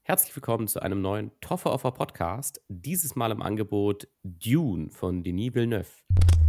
Herzlich willkommen zu einem neuen Toffer Offer Podcast. Dieses Mal im Angebot Dune von Denis Villeneuve.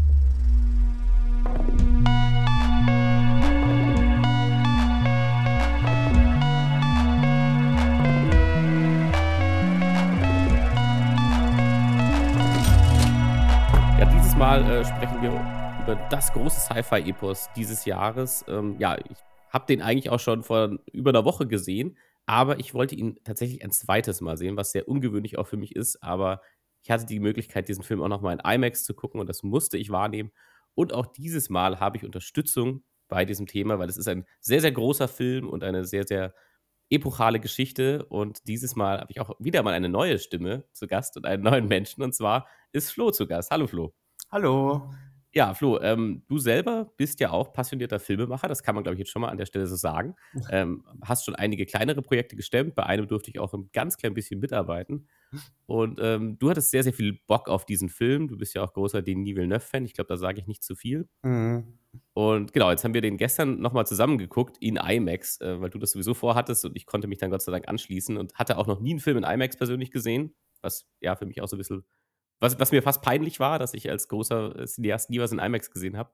Ja, dieses Mal sprechen wir über das große Sci-Fi-Epos dieses Jahres. Ich habe den eigentlich auch schon vor über einer Woche gesehen, aber ich wollte ihn tatsächlich ein zweites Mal sehen, was sehr ungewöhnlich auch für mich ist. Aber ich hatte die Möglichkeit, diesen Film auch noch mal in IMAX zu gucken und das musste ich wahrnehmen. Und auch dieses Mal habe ich Unterstützung bei diesem Thema, weil es ist ein sehr, sehr großer Film und eine sehr, sehr epochale Geschichte. Und dieses Mal habe ich auch wieder mal eine neue Stimme zu Gast und einen neuen Menschen. Und zwar ist Flo zu Gast. Hallo Flo. Hallo. Ja, Flo, du selber bist ja auch passionierter Filmemacher, das kann man, glaube ich, jetzt schon mal an der Stelle so sagen. Hast schon einige kleinere Projekte gestemmt, bei einem durfte ich auch 'n ganz klein bisschen mitarbeiten. Und, du hattest sehr, sehr viel Bock auf diesen Film. Du bist ja auch großer Denis Villeneuve-Fan. Ich glaube, da sage ich nicht zu viel. Mhm. Und genau, jetzt haben wir den gestern noch mal zusammen geguckt in IMAX, weil du das sowieso vorhattest und ich konnte mich dann Gott sei Dank anschließen und hatte auch noch nie 'n Film in IMAX persönlich gesehen, was ja für mich auch so 'n bisschen was mir fast peinlich war, dass ich als großer, Cineast nie was in IMAX gesehen habe.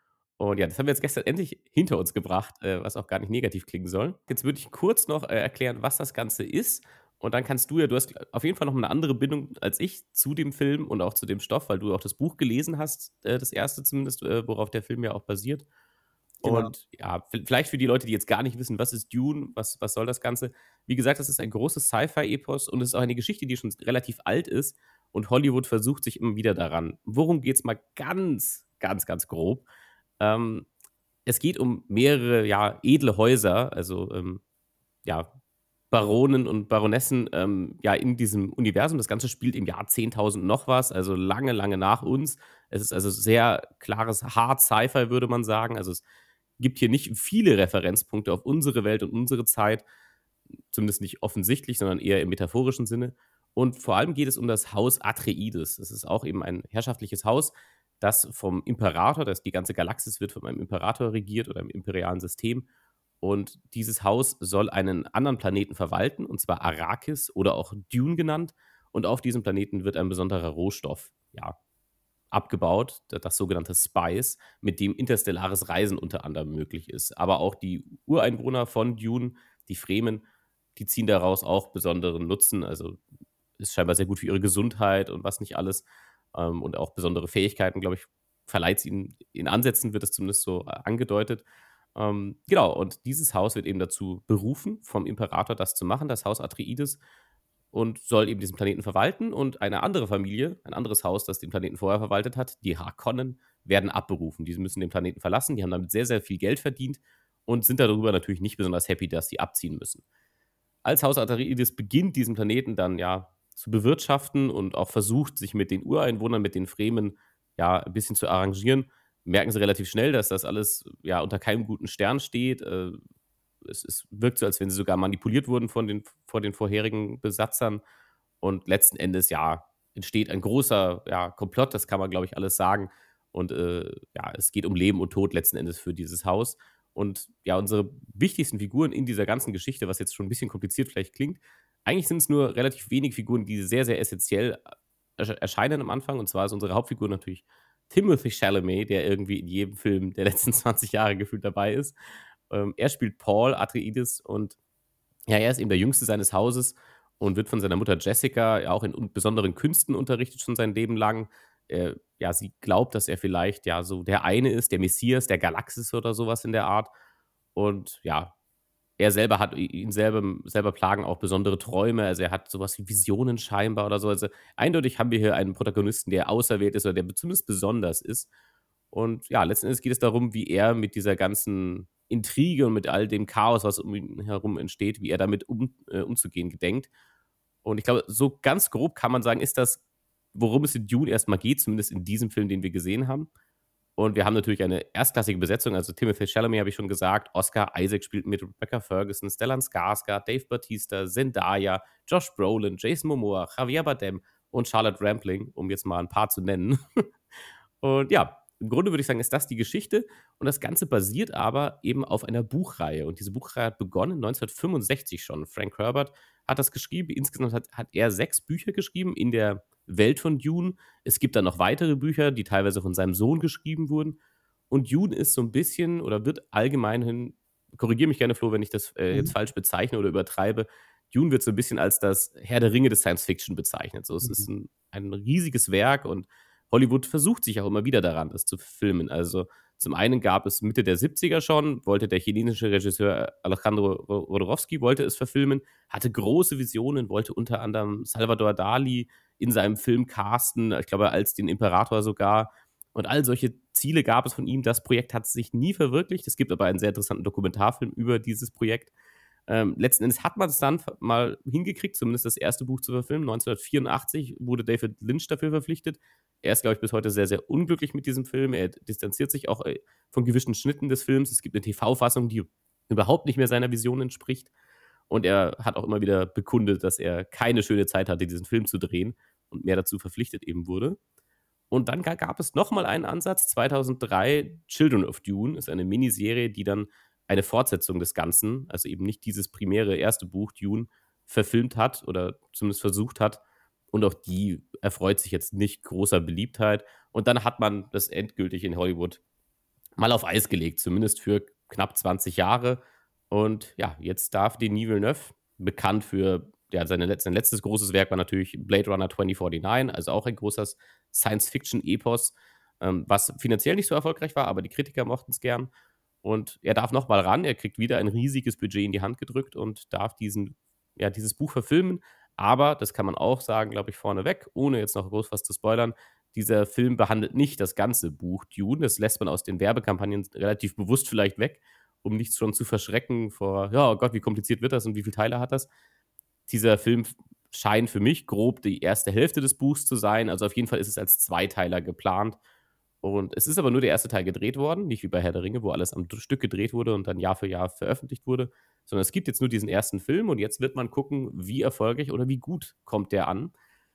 Und ja, das haben wir jetzt gestern endlich hinter uns gebracht, was auch gar nicht negativ klingen soll. Jetzt würde ich kurz noch, erklären, was das Ganze ist und dann kannst du hast auf jeden Fall noch 'ne andere Bindung als ich zu dem Film und auch zu dem Stoff, weil du auch das Buch gelesen hast, das erste zumindest, worauf der Film ja auch basiert. Genau. Und ja, vielleicht für die Leute, die jetzt gar nicht wissen, was ist Dune, was soll das Ganze? Wie gesagt, das ist ein großes Sci-Fi-Epos und es ist auch eine Geschichte, die schon relativ alt ist und Hollywood versucht sich immer wieder daran. Worum geht's mal ganz, ganz, ganz grob? Ähm, Es geht um mehrere, ja, edle Häuser, also, ja, Baronen und Baronessen, ja, in diesem Universum. Das Ganze spielt im Jahr 10.000 noch was, also lange, lange nach uns. Es ist also sehr klares Hard Sci-Fi, würde man sagen. Also, es gibt hier nicht viele Referenzpunkte auf unsere Welt und unsere Zeit, zumindest nicht offensichtlich, sondern eher im metaphorischen Sinne. Und vor allem geht es um das Haus Atreides. Das ist auch eben ein herrschaftliches Haus, das vom Imperator, das die ganze Galaxis wird von einem Imperator regiert oder im imperialen System. Und dieses Haus soll einen anderen Planeten verwalten, und zwar Arrakis oder auch Dune genannt. Und auf diesem Planeten wird ein besonderer Rohstoff, ja, abgebaut, das sogenannte Spice, mit dem interstellares Reisen unter anderem möglich ist. Aber auch die Ureinwohner von Dune, die Fremen, die ziehen daraus auch besonderen Nutzen. Also, ist scheinbar sehr gut für ihre Gesundheit und was nicht alles. Und auch besondere Fähigkeiten, glaube ich, verleiht's ihnen. In Ansätzen wird es zumindest so angedeutet. Genau, und dieses Haus wird eben dazu berufen vom Imperator, das zu machen, das Haus Atreides und soll eben diesen Planeten verwalten und eine andere Familie, ein anderes Haus, das den Planeten vorher verwaltet hat, die Harkonnen, werden abberufen. Diese müssen den Planeten verlassen. Die haben damit sehr, sehr viel Geld verdient und sind darüber natürlich nicht besonders happy, dass sie abziehen müssen. Als Haus Atreides beginnt, diesen Planeten dann, ja, zu bewirtschaften und auch versucht, sich mit den Ureinwohnern, mit den Fremen, ja, ein bisschen zu arrangieren, merken sie relativ schnell, dass das alles, ja, unter keinem guten Stern steht. Es wirkt so, als wenn sie sogar manipuliert wurden von den vorherigen Besatzern. Und letzten Endes, ja, entsteht ein großer, ja, Komplott, das kann man, glaube ich, alles sagen. Und, ja, es geht um Leben und Tod letzten Endes für dieses Haus. Und ja, unsere wichtigsten Figuren in dieser ganzen Geschichte, was jetzt schon ein bisschen kompliziert vielleicht klingt, eigentlich sind es nur relativ wenig Figuren, die sehr, sehr essenziell erscheinen am Anfang. Und zwar ist unsere Hauptfigur natürlich Timothée Chalamet, der irgendwie in jedem Film der letzten 20 Jahre gefühlt dabei ist. Er spielt Paul Atreides und ja, er ist eben der Jüngste seines Hauses und wird von seiner Mutter Jessica ja auch in besonderen Künsten unterrichtet schon sein Leben lang. Ja, sie glaubt, dass er vielleicht, ja, so der eine ist, der Messias der Galaxis oder sowas in der Art. Und ja, er selber hat ihn selber plagen auch besondere Träume. Also, er hat sowas wie Visionen scheinbar oder so. Also, eindeutig haben wir hier einen Protagonisten, der auserwählt ist oder der zumindest besonders ist. Und ja, letzten Endes geht es darum, wie er mit dieser ganzen Intrige und mit all dem Chaos, was um ihn herum entsteht, wie er damit umzugehen gedenkt. Und ich glaube, so ganz grob kann man sagen, ist das, worum es in Dune erst mal geht, zumindest in diesem Film, den wir gesehen haben. Und wir haben natürlich eine erstklassige Besetzung, also Timothée Chalamet habe ich schon gesagt, Oscar Isaac spielt mit, Rebecca Ferguson, Stellan Skarsgård, Dave Bautista, Zendaya, Josh Brolin, Jason Momoa, Javier Bardem und Charlotte Rampling, um jetzt mal ein paar zu nennen. Und ja, im Grunde würde ich sagen, ist das die Geschichte und das Ganze basiert aber eben auf einer Buchreihe und diese Buchreihe hat begonnen 1965 schon. Frank Herbert hat das geschrieben. Insgesamt hat er 6 Bücher geschrieben in der Welt von Dune. Es gibt dann noch weitere Bücher, die teilweise von seinem Sohn geschrieben wurden. Und Dune ist so ein bisschen oder wird allgemein hin korrigiere mich gerne, Flo, wenn ich das, jetzt Mhm. falsch bezeichne oder übertreibe. Dune wird so ein bisschen als das Herr der Ringe des Science Fiction bezeichnet. So, es ist Mhm. ein riesiges Werk und Hollywood versucht sich auch immer wieder daran, das zu filmen. Also, zum einen gab es Mitte der 70er schon wollte der chinesische Regisseur Alejandro Jodorowsky wollte es verfilmen, hatte große Visionen, wollte unter anderem Salvador Dali in seinem Film casten, ich glaube, als den Imperator sogar. Und all solche Ziele gab es von ihm. Das Projekt hat sich nie verwirklicht. Es gibt aber einen sehr interessanten Dokumentarfilm über dieses Projekt. Letzten Endes hat man es dann mal hingekriegt, zumindest das erste Buch zu verfilmen. 1984 wurde David Lynch dafür verpflichtet. Er ist, glaube ich, bis heute sehr, sehr unglücklich mit diesem Film. Er distanziert sich auch von gewissen Schnitten des Films. Es gibt eine TV-Fassung, die überhaupt nicht mehr seiner Vision entspricht. Und er hat auch immer wieder bekundet, dass er keine schöne Zeit hatte, diesen Film zu drehen und mehr dazu verpflichtet eben wurde. Und dann gab es noch mal einen Ansatz, 2003, Children of Dune, ist eine Miniserie, die dann eine Fortsetzung des Ganzen, also eben nicht dieses primäre erste Buch Dune, verfilmt hat oder zumindest versucht hat. Und auch die erfreut sich jetzt nicht großer Beliebtheit. Und dann hat man das endgültig in Hollywood mal auf Eis gelegt, zumindest für knapp 20 Jahre. Und ja, jetzt darf Denis Villeneuve, bekannt für ja, sein letztes großes Werk war natürlich Blade Runner 2049, also auch ein großes Science-Fiction-Epos, was finanziell nicht so erfolgreich war, aber die Kritiker mochten es gern. Und er darf noch mal ran, er kriegt wieder ein riesiges Budget in die Hand gedrückt und darf dieses Buch verfilmen. Aber, das kann man auch sagen, glaube ich, vorneweg, ohne jetzt noch groß was zu spoilern, dieser Film behandelt nicht das ganze Buch Dune. Das lässt man aus den Werbekampagnen relativ bewusst vielleicht weg, um nichts schon zu verschrecken vor, ja, oh Gott, wie kompliziert wird das und wie viele Teile hat das? Dieser Film scheint für mich grob die erste Hälfte des Buchs zu sein. Also auf jeden Fall ist es als Zweiteiler geplant. Und es ist aber nur der erste Teil gedreht worden, nicht wie bei Herr der Ringe, wo alles am Stück gedreht wurde und dann Jahr für Jahr veröffentlicht wurde, sondern es gibt jetzt nur diesen ersten Film und jetzt wird man gucken, wie erfolgreich oder wie gut kommt der an.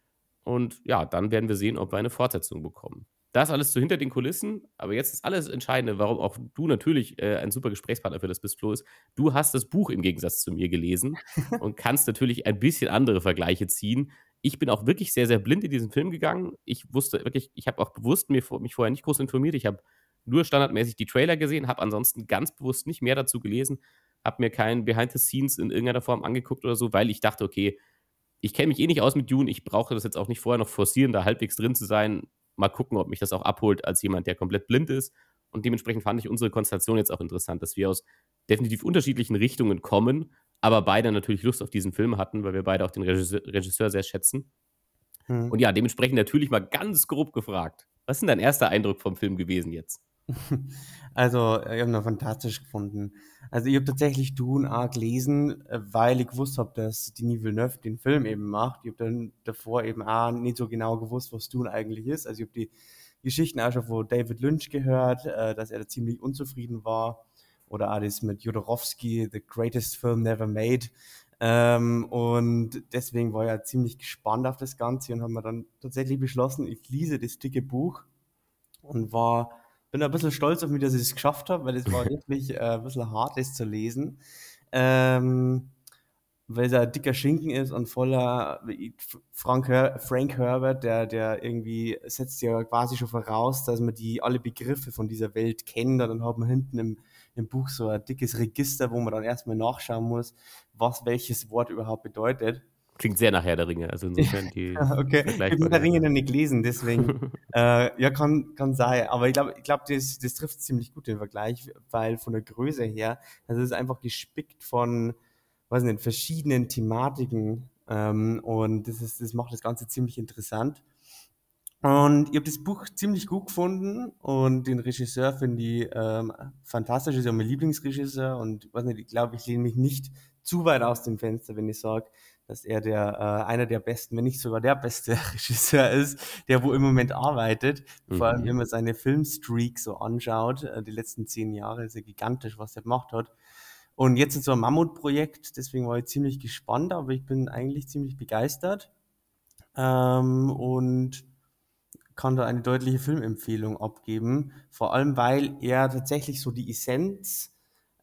Und ja, dann werden wir sehen, ob wir eine Fortsetzung bekommen. Das alles so hinter den Kulissen, aber jetzt ist alles Entscheidende, warum auch du natürlich ein super Gesprächspartner für das bist, Flo, ist, du hast das Buch im Gegensatz zu mir gelesen und kannst natürlich ein bisschen andere Vergleiche ziehen. Ich bin auch wirklich sehr, sehr blind in diesen Film gegangen. Ich wusste wirklich, ich habe auch bewusst mich vorher nicht groß informiert. Ich habe nur standardmäßig die Trailer gesehen, habe ansonsten ganz bewusst nicht mehr dazu gelesen, habe mir kein Behind the Scenes in irgendeiner Form angeguckt oder so, weil ich dachte, okay, ich kenne mich eh nicht aus mit Dune. Ich brauche das jetzt auch nicht vorher noch forcieren, da halbwegs drin zu sein. Mal gucken, ob mich das auch abholt als jemand, der komplett blind ist. Und dementsprechend fand ich unsere Konstellation jetzt auch interessant, dass wir aus definitiv unterschiedlichen Richtungen kommen, aber beide natürlich Lust auf diesen Film hatten, weil wir beide auch den Regisseur sehr schätzen. Mhm. Und ja, dementsprechend natürlich mal ganz grob gefragt. Was ist denn dein erster Eindruck vom Film gewesen jetzt? Also, ich habe ihn fantastisch gefunden. Also, ich habe tatsächlich Dune auch gelesen, weil ich gewusst habe, dass Denis Villeneuve den Film eben macht. Ich habe dann davor eben auch nicht so genau gewusst, was Dune eigentlich ist. Also, ich habe die Geschichten auch schon von David Lynch gehört, dass er da ziemlich unzufrieden war. Oder auch das mit Jodorowsky, The Greatest Film Never Made. Und deswegen war ich ja ziemlich gespannt auf das Ganze und habe mir dann tatsächlich beschlossen, ich lese das dicke Buch und bin ein bisschen stolz auf mich, dass ich es geschafft habe, weil es war wirklich ein bisschen hart, das zu lesen. Ähm, Weil es ein dicker Schinken ist und voller Frank Herbert, der irgendwie setzt ja quasi schon voraus, dass man alle Begriffe von dieser Welt kennt. Und dann hat man hinten im Buch so ein dickes Register, wo man dann erstmal nachschauen muss, was welches Wort überhaupt bedeutet. Klingt sehr nach Herr der Ringe, also insofern die Okay, ich habe der Vergleichbarkeit, Ringe ja. noch nicht gelesen, deswegen, ja, kann sein. Aber ich glaube, das trifft ziemlich gut den Vergleich, weil von der Größe her, also es ist einfach gespickt von, weiß nicht, verschiedenen Thematiken, und das macht das Ganze ziemlich interessant. Und ich habe das Buch ziemlich gut gefunden und den Regisseur finde ich fantastisch, ist ja mein Lieblingsregisseur und weiß nicht, ich glaube, ich lehne mich nicht zu weit aus dem Fenster, wenn ich sage, dass er einer der besten, wenn nicht sogar der beste Regisseur ist, der wo im Moment arbeitet. Vor allem, wenn Mhm. man seine Filmstreak so anschaut, die letzten 10 Jahre, ist ja gigantisch, was er gemacht hat. Und jetzt ist so ein Mammutprojekt, deswegen war ich ziemlich gespannt, aber ich bin eigentlich ziemlich begeistert. Und kann da eine deutliche Filmempfehlung abgeben, vor allem weil er tatsächlich so die Essenz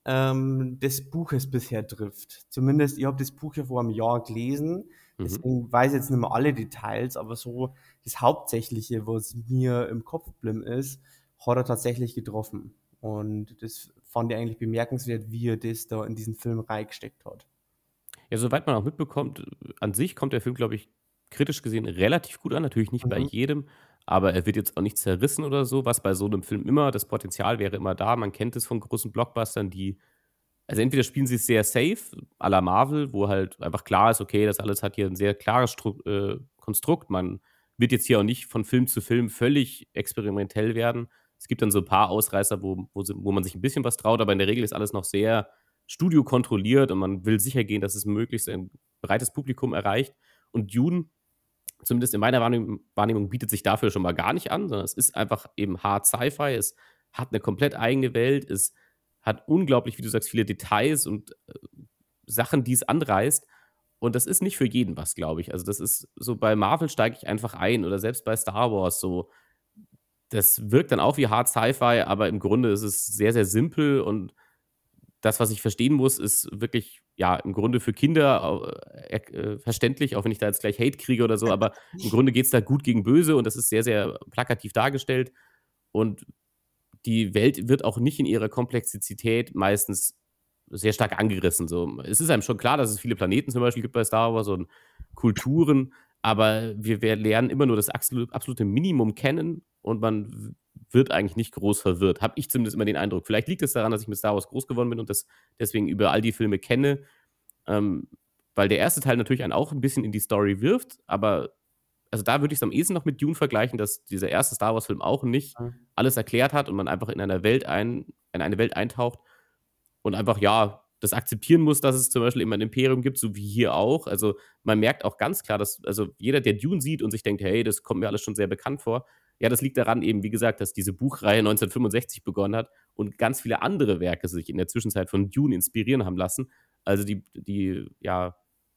des Buches bisher trifft. Zumindest, ich habe das Buch ja vor einem Jahr gelesen, Mhm. deswegen weiß ich jetzt nicht mehr alle Details, aber so das Hauptsächliche, was mir im Kopf geblieben ist, hat er tatsächlich getroffen. Und das fand ich eigentlich bemerkenswert, wie er das da in diesen Film reingesteckt hat. Ja, soweit man auch mitbekommt, an sich kommt der Film, glaube ich, kritisch gesehen relativ gut an. Natürlich nicht bei Mhm. jedem, aber er wird jetzt auch nicht zerrissen oder so, was bei so einem Film immer das Potenzial wäre immer da. Man kennt es von großen Blockbustern, die also entweder spielen sie es sehr safe, à la Marvel, wo halt einfach klar ist, okay, das alles hat hier ein sehr klares Konstrukt. Man wird jetzt hier auch nicht von Film zu Film völlig experimentell werden. Es gibt dann so ein paar Ausreißer, wo man sich ein bisschen was traut, aber in der Regel ist alles noch sehr studiokontrolliert und man will sicher gehen, dass es möglichst ein breites Publikum erreicht. Und Dune, zumindest in meiner Wahrnehmung, bietet sich dafür schon mal gar nicht an, sondern es ist einfach eben Hard Sci-Fi. Es hat eine komplett eigene Welt. Es hat unglaublich, wie du sagst, viele Details und Sachen, die es anreißt. Und das ist nicht für jeden was, glaube ich. Also, das ist so bei Marvel steige ich einfach ein oder selbst bei Star Wars so. Das wirkt dann auch wie Hard Sci-Fi, aber im Grunde ist es sehr, sehr simpel und das, was ich verstehen muss, ist wirklich, ja, im Grunde für Kinder verständlich, auch wenn ich da jetzt gleich Hate kriege oder so, aber im Grunde geht es da gut gegen böse und das ist sehr, sehr plakativ dargestellt. Und die Welt wird auch nicht in ihrer Komplexität meistens sehr stark angerissen. So. Es ist einem schon klar, dass es viele Planeten zum Beispiel gibt bei Star Wars und Kulturen, aber wir lernen immer nur das absolute Minimum kennen und man wird eigentlich nicht groß verwirrt. Habe ich zumindest immer den Eindruck. Vielleicht liegt es daran, dass ich mit Star Wars groß geworden bin und das deswegen über all die Filme kenne, ähm, weil der erste Teil natürlich einen auch ein bisschen in die Story wirft, aber also da würde ich es am ehesten noch mit Dune vergleichen, dass dieser erste Star Wars-Film auch nicht Mhm. alles erklärt hat und man einfach in eine Welt eintaucht und einfach, ja, das akzeptieren muss, dass es zum Beispiel immer ein Imperium gibt, so wie hier auch. Also, man merkt auch ganz klar, dass also jeder, der Dune sieht und sich denkt: „Hey, das kommt mir alles schon sehr bekannt vor“, ja, das liegt daran eben, wie gesagt, dass diese Buchreihe 1965 begonnen hat und ganz viele andere Werke sich in der Zwischenzeit von Dune inspirieren haben lassen. Also, ja,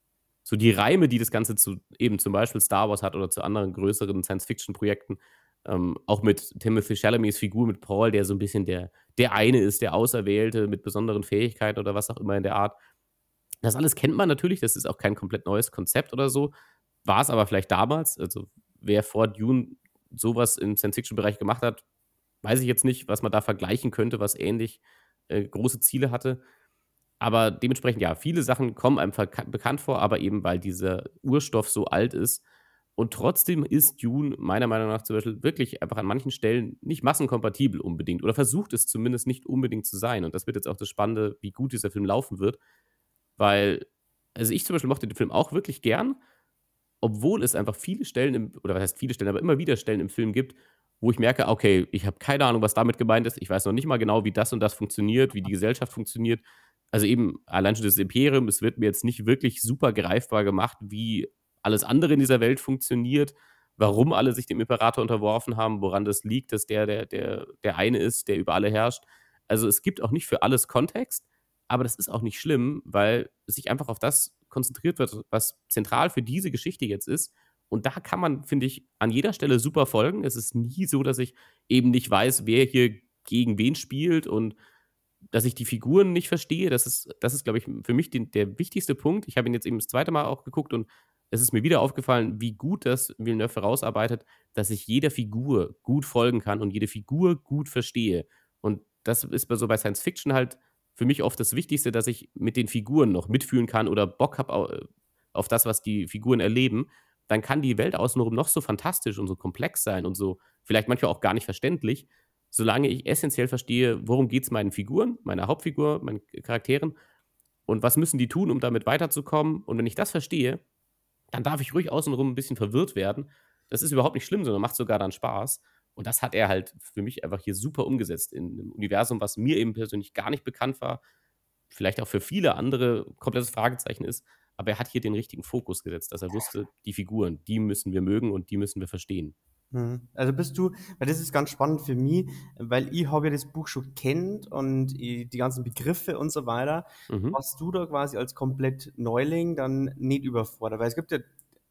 so die Reime, die das Ganze zu eben zum Beispiel Star Wars hat oder zu anderen größeren Science-Fiction-Projekten, auch mit Timothée Chalamets Figur, mit Paul, der so ein bisschen der eine ist, der Auserwählte mit besonderen Fähigkeiten oder was auch immer in der Art. Das alles kennt man natürlich, das ist auch kein komplett neues Konzept oder so, war es aber vielleicht damals. Also, wer vor Dune sowas im Science-Fiction-Bereich gemacht hat, weiß ich jetzt nicht, was man da vergleichen könnte, was ähnlich, große Ziele hatte. Aber dementsprechend, ja, viele Sachen kommen einem bekannt vor, aber eben, weil dieser Urstoff so alt ist. Und trotzdem ist Dune meiner Meinung nach zum Beispiel wirklich einfach an manchen Stellen nicht massenkompatibel unbedingt oder versucht es zumindest nicht unbedingt zu sein. Und das wird jetzt auch das Spannende, wie gut dieser Film laufen wird, weil also ich zum Beispiel mochte den Film auch wirklich gern, obwohl es einfach viele Stellen oder was heißt viele Stellen, aber immer wieder Stellen im Film gibt, wo ich merke: „Okay, ich habe keine Ahnung, was damit gemeint ist. Ich weiß noch nicht mal genau, wie das und das funktioniert, wie die Gesellschaft funktioniert.“ Also, eben allein schon das Imperium, es wird mir jetzt nicht wirklich super greifbar gemacht, wie alles andere in dieser Welt funktioniert, warum alle sich dem Imperator unterworfen haben, woran das liegt, dass der eine ist, der über alle herrscht. Also, es gibt auch nicht für alles Kontext, aber das ist auch nicht schlimm, weil sich einfach auf das konzentriert wird, was zentral für diese Geschichte jetzt ist. Und da kann man, finde ich, an jeder Stelle super folgen. Es ist nie so, dass ich eben nicht weiß, wer hier gegen wen spielt und dass ich die Figuren nicht verstehe. Das ist, glaube ich, für mich der wichtigste Punkt. Ich habe ihn jetzt eben das zweite Mal auch geguckt und es ist mir wieder aufgefallen, wie gut das Villeneuve herausarbeitet, dass ich jeder Figur gut folgen kann und jede Figur gut verstehe. Und das ist bei Science Fiction halt für mich oft das Wichtigste, dass ich mit den Figuren noch mitfühlen kann oder Bock habe auf das, was die Figuren erleben. Dann kann die Welt außenrum noch so fantastisch und so komplex sein und so vielleicht manchmal auch gar nicht verständlich, solange ich essentiell verstehe, worum geht es meinen Figuren, meiner Hauptfigur, meinen Charakteren und was müssen die tun, um damit weiterzukommen. Und wenn ich das verstehe, dann darf ich ruhig außenrum ein bisschen verwirrt werden. Das ist überhaupt nicht schlimm, sondern macht sogar dann Spaß. Und das hat er halt für mich einfach hier super umgesetzt in 'nem Universum, was mir eben persönlich gar nicht bekannt war, vielleicht auch für viele andere komplettes Fragezeichen ist, aber er hat hier den richtigen Fokus gesetzt, dass er wusste, die Figuren, die müssen wir mögen und die müssen wir verstehen. Mhm. Also bist du, weil das ist ganz spannend für mich, weil ich habe ja das Buch schon kennt und die ganzen Begriffe und so weiter. Mhm. Warst du da quasi als komplett Neuling dann nicht überfordert? Weil es gibt ja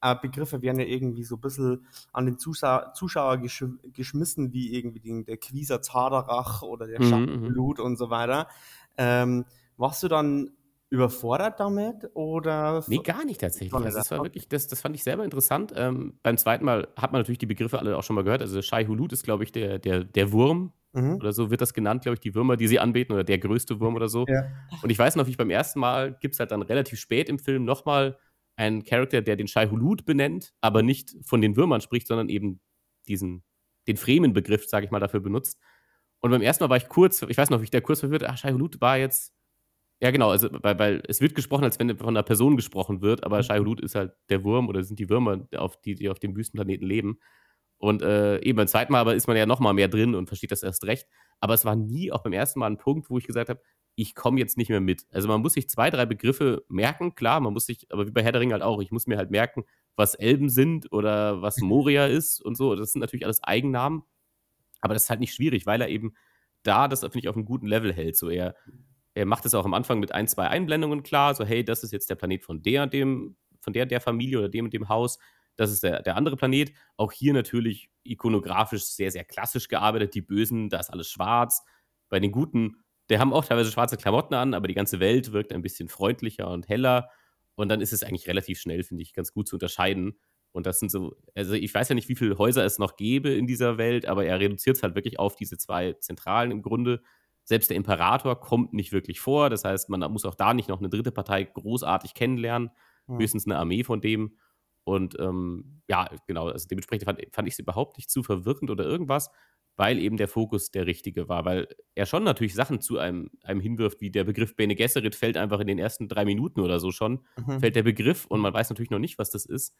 Begriffe werden ja irgendwie so ein bisschen an den Zuschauer geschmissen, wie irgendwie der Quieser Zaderach oder der Mhm, mhm. Schachblut und so weiter. Warst du dann überfordert damit oder Ne, gar nicht schon tatsächlich. nicht? Also, es war Okay. wirklich das fand ich selber interessant. Beim zweiten Mal hat man natürlich die Begriffe alle auch schon mal gehört. Also, Shai-Hulud ist, glaube ich, der Wurm Mhm. oder so wird das genannt, glaube ich, die Würmer, die sie anbeten oder der größte Wurm oder so. Ja. Und ich weiß noch, wie ich beim ersten Mal gibt's halt dann relativ spät im Film noch mal einen Charakter, der den Shai-Hulud benennt, aber nicht von den Würmern spricht, sondern eben diesen den Fremen-Begriff, sage ich mal, dafür benutzt. Und beim ersten Mal war ich kurz ich weiß noch, wie ich da kurz verwirrt: „Ach, Shai-Hulud war jetzt“. Ja, genau, also weil es wird gesprochen, als wenn von 'ner Person gesprochen wird, aber Mhm. Shai-Hulud ist halt der Wurm oder sind die Würmer, die auf dem Wüstenplaneten leben. Und, eben beim zweiten Mal aber ist man ja noch mal mehr drin und versteht das erst recht. Aber es war nie auch beim ersten Mal 'n Punkt, wo ich gesagt habe: „Ich komme jetzt nicht mehr mit.“ Also, man muss sich 2, 3 Begriffe merken, klar, man muss sich aber wie bei Herr der Ringe halt auch, ich muss mir halt merken, was Elben sind oder was Moria ist und so. Das sind natürlich alles Eigennamen, aber das ist halt nicht schwierig, weil er eben da das, finde ich, auf 'nem guten Level hält. So, er macht es auch am Anfang mit ein 2 Einblendungen klar, so: „Hey, das ist jetzt der Planet von der und dem von der und der Familie oder dem und dem Haus. Das ist der andere Planet.“ Auch hier natürlich ikonografisch sehr, sehr klassisch gearbeitet. Die Bösen, da ist alles schwarz. Bei den Guten, die haben auch teilweise schwarze Klamotten an, aber die ganze Welt wirkt ein bisschen freundlicher und heller. Und dann ist es eigentlich relativ schnell, finde ich, ganz gut zu unterscheiden. Und das sind so also, ich weiß ja nicht, wie viele Häuser es noch gäbe in dieser Welt, aber er reduziert es halt wirklich auf diese 2 Zentralen im Grunde. Selbst der Imperator kommt nicht wirklich vor. Das heißt, man muss auch da nicht noch eine dritte Partei großartig kennenlernen, Mhm. höchstens eine Armee von dem. Und, ja, genau, also dementsprechend fand ich's überhaupt nicht zu verwirrend oder irgendwas, weil eben der Fokus der richtige war. Weil er schon natürlich Sachen zu einem hinwirft, wie der Begriff Bene Gesserit fällt einfach in den ersten 3 Minuten oder so schon fällt Mhm. der Begriff und man weiß natürlich noch nicht, was das ist.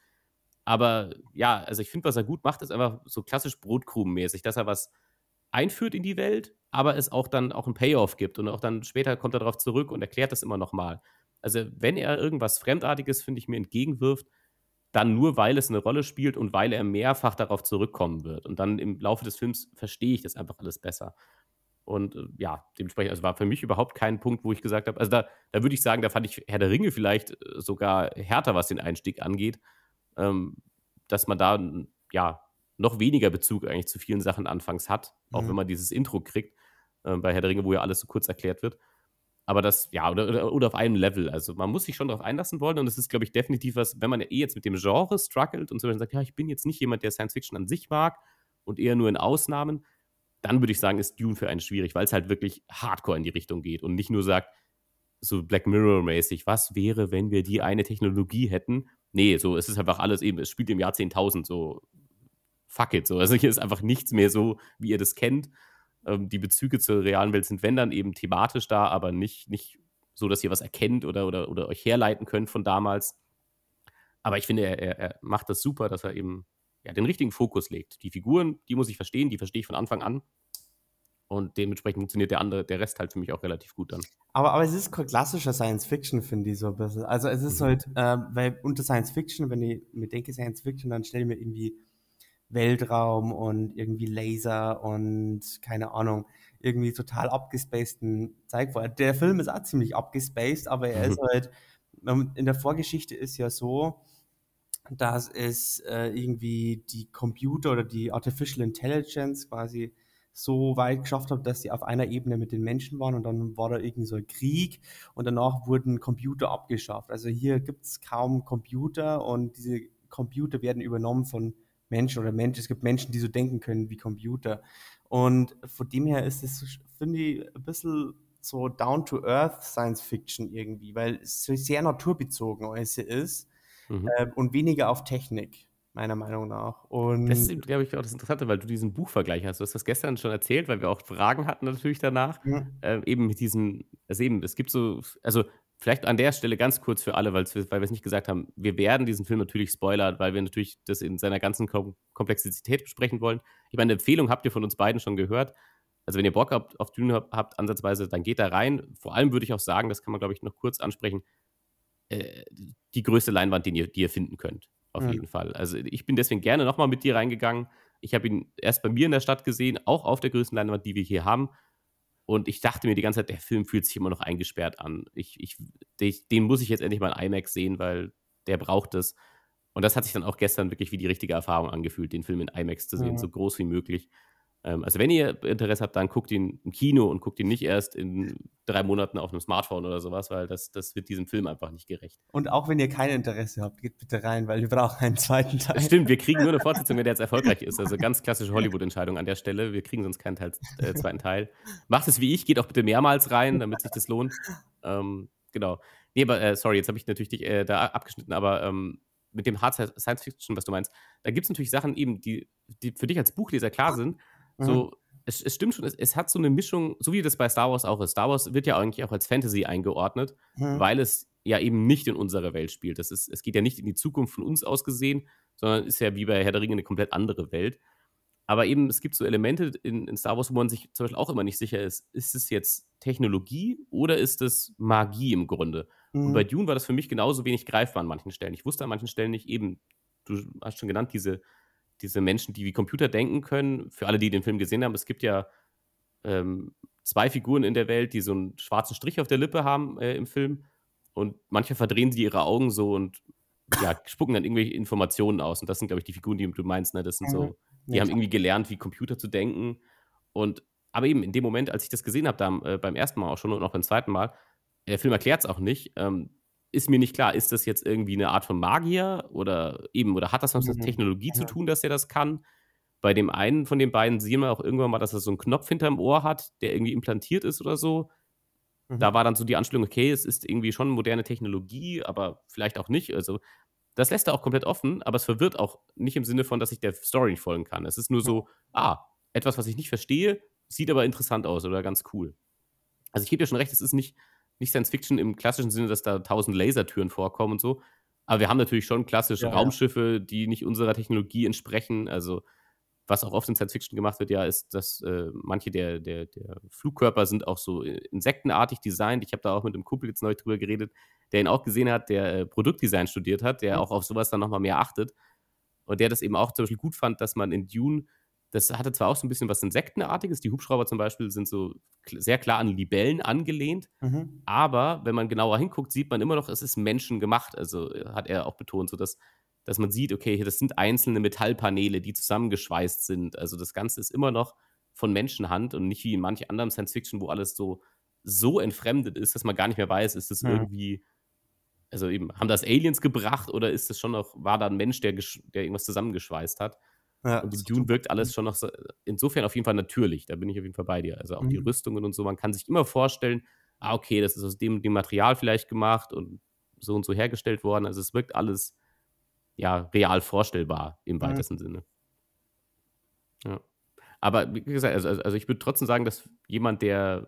Aber ja, also ich finde, was er gut macht, ist einfach so klassisch Brotkrumenmäßig, dass er was einführt in die Welt, aber es auch dann auch 'n Payoff gibt und auch dann später kommt er darauf zurück und erklärt das immer noch mal. Also, wenn er irgendwas Fremdartiges, finde ich, mir entgegenwirft, dann nur, weil es 'ne Rolle spielt und weil er mehrfach darauf zurückkommen wird. Und dann im Laufe des Films verstehe ich das einfach alles besser. Und, ja, dementsprechend also, war für mich überhaupt kein Punkt, wo ich gesagt habe also, da würde ich sagen, da fand ich Herr der Ringe vielleicht, sogar härter, was den Einstieg angeht, ähm, dass man da, ja, noch weniger Bezug eigentlich zu vielen Sachen anfangs hat, auch wenn Mhm. man dieses Intro kriegt, bei Herr der Ringe, wo ja alles so kurz erklärt wird. Aber das ja, oder auf einem Level. Also, man muss sich schon darauf einlassen wollen und es ist, glaube ich, definitiv was, wenn man ja eh jetzt mit dem Genre struggelt und zum Beispiel sagt: „Ja, ich bin jetzt nicht jemand, der Science Fiction an sich mag und eher nur in Ausnahmen“, dann würde ich sagen, ist Dune für einen schwierig, weil's halt wirklich hardcore in die Richtung geht und nicht nur sagt, so Black Mirror-mäßig: „Was wäre, wenn wir die eine Technologie hätten?“ Ne, so, es ist einfach alles eben es spielt im Jahr 10.000 so fuck it, so. Also, hier ist einfach nichts mehr so, wie ihr das kennt. Die Bezüge zur realen Welt sind, wenn dann eben thematisch da, aber nicht so, dass ihr was erkennt oder euch herleiten könnt von damals. Aber ich finde, er macht das super, dass er eben, ja, den richtigen Fokus legt. Die Figuren, die muss ich verstehen, die verstehe ich von Anfang an und dementsprechend funktioniert der Rest halt für mich auch relativ gut dann. Aber es ist kein klassischer Science Fiction, finde ich so ein bisschen. Also es ist Mhm. halt, weil unter Science Fiction, wenn ich mir denke Science Fiction, dann stelle ich mir irgendwie Weltraum und irgendwie Laser und keine Ahnung, irgendwie total abgespaceden Zeug vor. Der Film ist auch ziemlich abgespaced, aber er ist halt, in der Vorgeschichte ist ja so, dass es irgendwie die Computer oder die Artificial Intelligence quasi so weit geschafft hat, dass sie auf einer Ebene mit den Menschen waren und dann war da irgendwie so ein Krieg und danach wurden Computer abgeschafft. Also hier gibt es kaum Computer und diese Computer werden übernommen von Menschen oder Menschen. Es gibt Menschen, die so denken können wie Computer. Und von dem her ist es, finde ich, ein bisschen so down-to-earth Science Fiction irgendwie, weil es so sehr naturbezogen alles ist Mhm. und weniger auf Technik, meiner Meinung nach. Das ist Und eben, glaube ich, auch das Interessante, weil du diesen Buchvergleich hast. Du hast das gestern schon erzählt, weil wir auch Fragen hatten natürlich danach. mhm, Eben mit diesen also eben, es gibt so also, vielleicht an der Stelle ganz kurz für alle, weil wir's nicht gesagt haben. Wir werden diesen Film natürlich spoilern, weil wir natürlich das in seiner ganzen Komplexität besprechen wollen. Ich meine, 'ne Empfehlung habt ihr von uns beiden schon gehört. Also, wenn ihr Bock habt auf Dune ansatzweise, dann geht da rein. Vor allem würde ich auch sagen, das kann man, glaube ich, noch kurz ansprechen, äh, die größte Leinwand, die ihr finden könnt, auf mhm, jeden Fall. Also, ich bin deswegen gerne noch mal mit dir reingegangen. Ich habe ihn erst bei mir in der Stadt gesehen, auch auf der größten Leinwand, die wir hier haben. Und ich dachte mir die ganze Zeit, der Film fühlt sich immer noch eingesperrt an. Den muss ich jetzt endlich mal in IMAX sehen, weil der braucht es. Und das hat sich dann auch gestern wirklich wie die richtige Erfahrung angefühlt, den Film in IMAX zu sehen, Mhm. so groß wie möglich. Also, wenn ihr Interesse habt, dann guckt ihn im Kino und guckt ihn nicht erst in 3 Monaten auf 'nem Smartphone oder so was, weil das wird diesem Film einfach nicht gerecht. Und auch wenn ihr kein Interesse habt, geht bitte rein, weil wir brauchen einen zweiten Das Teil. stimmt, wir kriegen nur 'ne Fortsetzung, wenn der jetzt erfolgreich ist. Also, ganz klassische Hollywood-Entscheidung an der Stelle. Wir kriegen sonst keinen zweiten Teil. Macht es wie ich, geht auch bitte mehrmals rein, damit sich das lohnt. Genau. Ne, aber, sorry, jetzt habe ich natürlich dich, da abgeschnitten, aber, mit dem Hard Science Fiction, was du meinst, da gibt's natürlich Sachen eben, die für dich als Buchleser klar sind. Mhm. So, es stimmt schon, es hat so 'ne Mischung, so wie das bei Star Wars auch ist. Star Wars wird ja eigentlich auch als Fantasy eingeordnet, Mhm. weil es ja eben nicht in unserer Welt spielt. Es geht ja nicht in die Zukunft von uns aus gesehen, sondern ist ja wie bei Herr der Ringe 'ne komplett andere Welt. Aber eben, es gibt so Elemente in Star Wars, wo man sich zum Beispiel auch immer nicht sicher ist: Ist es jetzt Technologie oder ist es Magie im Grunde? Und bei Mhm. Dune war das für mich genauso wenig greifbar an manchen Stellen. Ich wusste an manchen Stellen nicht eben, du hast schon genannt, diese Menschen, die wie Computer denken können. Für alle, die den Film gesehen haben, es gibt ja, 2 Figuren in der Welt, die so 'n schwarzen Strich auf der Lippe haben, im Film, und manchmal verdrehen sie ihre Augen so und, ja, spucken dann irgendwelche Informationen aus. Und das sind, glaube ich, die Figuren, die du meinst, ne? Das sind Mhm. so, die Ja, haben klar. irgendwie gelernt, wie Computer zu denken. Und aber eben in dem Moment, als ich das gesehen habe, da beim ersten Mal auch schon und auch beim zweiten Mal, der Film erklärt's auch nicht, ist mir nicht klar, ist das jetzt irgendwie 'ne Art von Magier oder hat das was mit Mhm. Technologie zu Mhm. tun, dass der das kann? Bei dem einen von den beiden sehen wir auch irgendwann mal, dass er so 'n Knopf hinterm Ohr hat, der irgendwie implantiert ist oder so. Mhm. Da war dann so die Anspielung: Okay, es ist irgendwie schon moderne Technologie, aber vielleicht auch nicht. Also, das lässt er auch komplett offen, aber es verwirrt auch nicht im Sinne von, dass ich der Story nicht folgen kann. Es ist nur so: „Ah, etwas, was ich nicht verstehe, sieht aber interessant aus oder ganz cool.“ Also, ich gebe dir schon recht, es ist nicht Science Fiction im klassischen Sinne, dass da 1.000 Lasertüren vorkommen und so. Aber wir haben natürlich schon klassisch Ja, ja. Raumschiffe, die nicht unserer Technologie entsprechen. Also, was auch oft in Science Fiction gemacht wird, ja, ist, dass, manche der Flugkörper sind auch so, insektenartig designt. Ich habe da auch mit 'nem Kumpel jetzt neulich drüber geredet, der ihn auch gesehen hat, der, Produktdesign studiert hat, der Mhm. auch auf so was dann noch mal mehr achtet. Und der das eben auch zum Beispiel gut fand, dass man in Dune, das hatte zwar auch so 'n bisschen was Insektenartiges, die Hubschrauber zum Beispiel sind so sehr klar an Libellen angelehnt, Mhm. aber wenn man genauer hinguckt, sieht man immer noch, es ist menschengemacht. Also, hat er auch betont, so dass man sieht, okay, das sind einzelne Metallpaneele, die zusammengeschweißt sind. Also, das Ganze ist immer noch von Menschenhand und nicht wie in manch anderem Science Fiction, wo alles so entfremdet ist, dass man gar nicht mehr weiß, ist das Mhm. irgendwie, also eben, haben das Aliens gebracht oder ist das schon noch, war da 'n Mensch, der irgendwas zusammengeschweißt hat? Ja, Und in super. Dune wirkt Mhm. alles schon noch so, insofern auf jeden Fall natürlich, da bin ich auf jeden Fall bei dir. Also, auch die Mhm. Rüstungen und so, man kann sich immer vorstellen: „Ah, okay, das ist aus dem und dem Material vielleicht gemacht und so hergestellt worden.“ Also, es wirkt alles, ja, real vorstellbar im Mhm. weitesten Sinne. Ja. Aber wie gesagt, also, ich würde trotzdem sagen, dass jemand,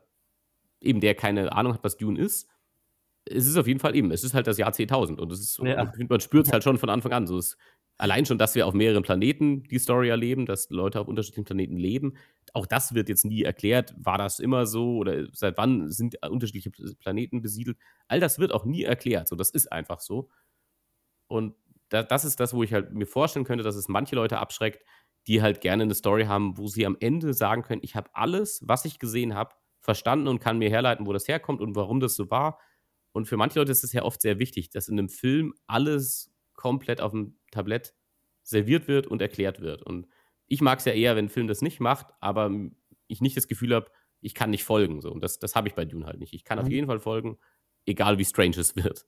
der keine Ahnung hat, was Dune ist, es ist auf jeden Fall eben, es ist halt das Jahr 10.000 und es ist, Ja. und ich finde, man spürt's halt schon von Anfang an so. Allein schon, dass wir auf mehreren Planeten die Story erleben, dass Leute auf unterschiedlichen Planeten leben. Auch das wird jetzt nie erklärt. War das immer so oder seit wann sind unterschiedliche Planeten besiedelt? All das wird auch nie erklärt. So, das ist einfach so. Und das ist das, wo ich halt mir vorstellen könnte, dass es manche Leute abschreckt, die halt gerne 'ne Story haben, wo sie am Ende sagen können: „Ich habe alles, was ich gesehen habe, verstanden und kann mir herleiten, wo das herkommt und warum das so war.“ Und für manche Leute ist es ja oft sehr wichtig, dass in 'nem Film alles komplett aufm Tablett serviert wird und erklärt wird. Und ich mag's ja eher, wenn 'n Film das nicht macht, aber, ich nicht das Gefühl habe, ich kann nicht folgen so. Und das habe ich bei Dune halt nicht. Ich kann auf Mhm. jeden Fall folgen, egal wie strange es wird.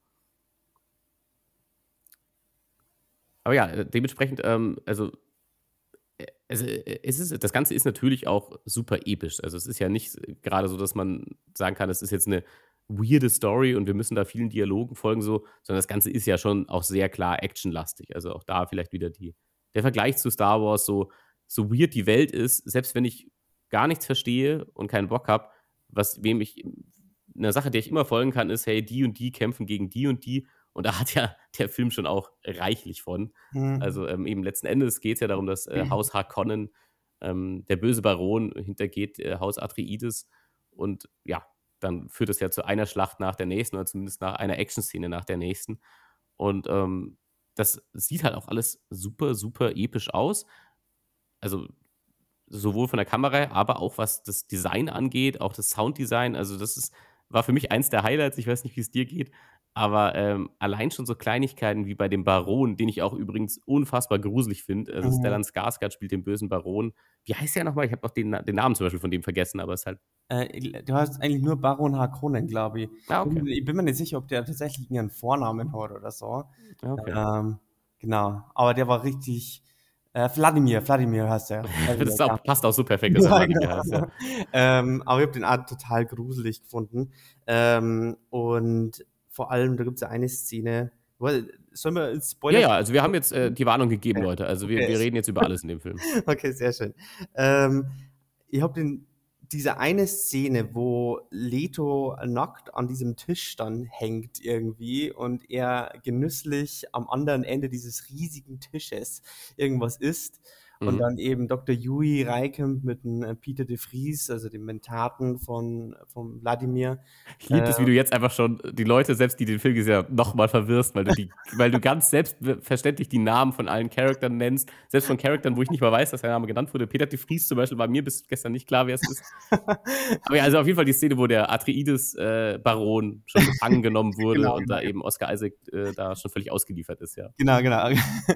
Aber ja, dementsprechend, also, es ist, das Ganze ist natürlich auch super episch. Also, es ist ja nicht grade so, dass man sagen kann, es ist jetzt 'ne weirde Story und wir müssen da vielen Dialogen folgen so, sondern das Ganze ist ja schon auch sehr klar actionlastig. Also, auch da vielleicht wieder der Vergleich zu Star Wars, so weird die Welt ist, selbst wenn ich gar nichts verstehe und keinen Bock habe, was wem ich 'ne Sache, der ich immer folgen kann, ist: „Hey, die und die kämpfen gegen die und die.“ Und da hat ja der Film schon auch reichlich von. Mhm. Also, eben letzten Endes geht's ja darum, dass, Haus Harkonnen, der böse Baron hintergeht, Haus Atreides, und ja, dann führt es ja zu einer Schlacht nach der nächsten oder zumindest nach einer Action-Szene nach der nächsten. Und, das sieht halt auch alles super, super episch aus. Also, sowohl von der Kamera, aber auch was das Design angeht, auch das Sounddesign. Also, war für mich eins der Highlights. Ich weiß nicht, wie es dir geht. Aber, allein schon so Kleinigkeiten wie bei dem Baron, den ich auch übrigens unfassbar gruselig finde. Also, Mhm. Stellan Skarsgård spielt den bösen Baron. Wie heißt der noch mal? Ich habe noch den Namen zum Beispiel von dem vergessen, aber ist halt Du hast eigentlich nur Baron Harkonnen, glaube ich. okay. Ich bin mir nicht sicher, ob der tatsächlich ihren Vornamen hat oder so. Ja, okay. Ähm, genau, aber der war richtig Wladimir heißt der. Das Wladimir, ist auch ja. passt auch so perfekt, dass er Ja, Wladimir heißt, ja. genau. Aber ich habe den auch total gruselig gefunden. Und vor allem, da gibt es ja eine Szene. Sollen wir ins Ja, Spoiler? ja, also wir haben jetzt, die Warnung gegeben, Okay, Leute. Also wir okay. reden jetzt über alles in dem Film. Okay, sehr schön. Ich habe diese eine Szene, wo Leto nackt an diesem Tisch dann hängt irgendwie und er genüsslich am anderen Ende dieses riesigen Tisches irgendwas isst und Mhm. dann eben Dr. Yui reinkommt mit dem Peter de Vries, also dem Mentaten von Wladimir. Ich liebe Äh, das, wie du jetzt einfach schon die Leute, selbst die den Film gesehen haben, noch mal verwirrst, weil du ganz selbstverständlich die Namen von allen Charakteren nennst, selbst von Charakteren, wo ich nicht mal weiß, dass der Name genannt wurde. Peter de Vries zum Beispiel war mir bis gestern nicht klar, wer es ist. Aber ja, also auf jeden Fall die Szene, wo der Atreides, Baron schon gefangen genommen wurde genau, und genau. da eben Oscar Isaac, da schon völlig ausgeliefert ist, ja. Genau, genau.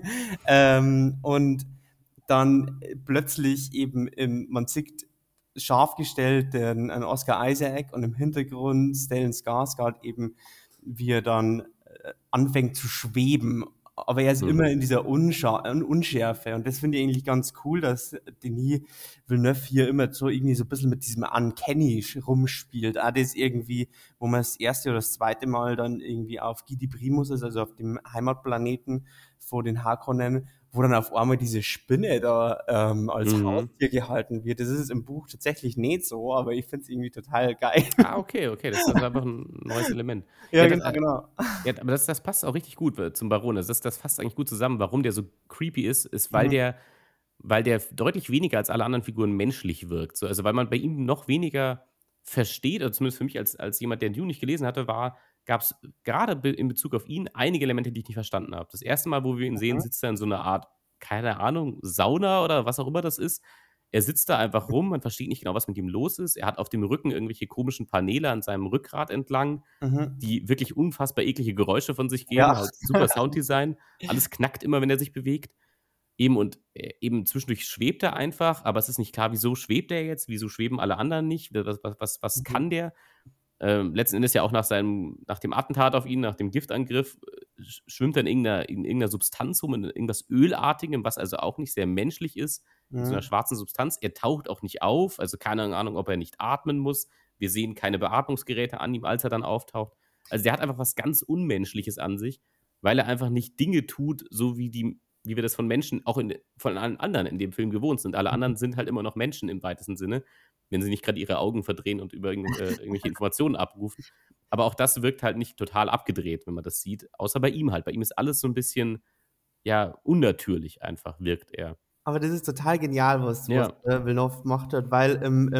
Und dann plötzlich eben man sieht scharf gestellt einen Oscar Isaac und im Hintergrund Stellan Skarsgård eben, wie er dann anfängt zu schweben. Aber er ist Mhm. immer in dieser Unschärfe. Und das finde ich eigentlich ganz cool, dass Denis Villeneuve hier immer so irgendwie so ein bisschen mit diesem Uncanny rumspielt. Auch das irgendwie, wo man das erste oder das zweite Mal dann irgendwie auf Gidi Primus ist, also auf dem Heimatplaneten vor den Harkonnen, wo dann auf einmal diese Spinne da als Mhm. Haustier gehalten wird. Das ist im Buch tatsächlich nicht so, aber ich finde es irgendwie total geil. Ah, okay, okay, das ist also einfach 'n neues Element. Ja, Ja, das, genau, genau. ja, aber das passt auch richtig gut, zum Baron. Also, das fasst eigentlich gut zusammen. Warum der so creepy ist, Mhm. weil der deutlich weniger als alle anderen Figuren menschlich wirkt. So, also, weil man bei ihm noch weniger versteht, oder zumindest für mich als jemand, der Dune nicht gelesen hatte, gab's grade in Bezug auf ihn einige Elemente, die ich nicht verstanden habe. Das erste Mal, wo wir ihn sehen, Mhm. sitzt er in so 'ner Art, keine Ahnung, Sauna oder was auch immer das ist. Er sitzt da einfach rum, man versteht nicht genau, was mit ihm los ist. Er hat auf dem Rücken irgendwelche komischen Paneele an seinem Rückgrat entlang, Mhm. die wirklich unfassbar eklige Geräusche von sich Ja. geben, halt super Sounddesign. Alles knackt immer, wenn er sich bewegt. Eben und, eben zwischendurch schwebt er einfach, aber es ist nicht klar, wieso schwebt er jetzt? Wieso schweben alle anderen nicht? Was Mhm. kann der? Letzten Endes ja auch nach dem Attentat auf ihn, nach dem Giftangriff, schwimmt er in irgend 'ner Substanz rum, in irgendwas Ölartigem, was also auch nicht sehr menschlich ist, in so 'ner Mhm. schwarzen Substanz. Er taucht auch nicht auf, also keine Ahnung, ob er nicht atmen muss. Wir sehen keine Beatmungsgeräte an ihm, als er dann auftaucht. Also, der hat einfach was ganz Unmenschliches an sich, weil er einfach nicht Dinge tut, so wie wir das von Menschen auch von allen anderen in dem Film gewohnt sind. Alle Mhm. anderen sind halt immer noch Menschen im weitesten Sinne, wenn sie nicht gerade ihre Augen verdrehen und über irgendwelche Informationen abrufen. Aber auch das wirkt halt nicht total abgedreht, wenn man das sieht, außer bei ihm halt. Bei ihm ist alles so ein bisschen, ja, unnatürlich einfach wirkt er. Aber das ist total genial, was Ja, Villeneuve gemacht hat, weil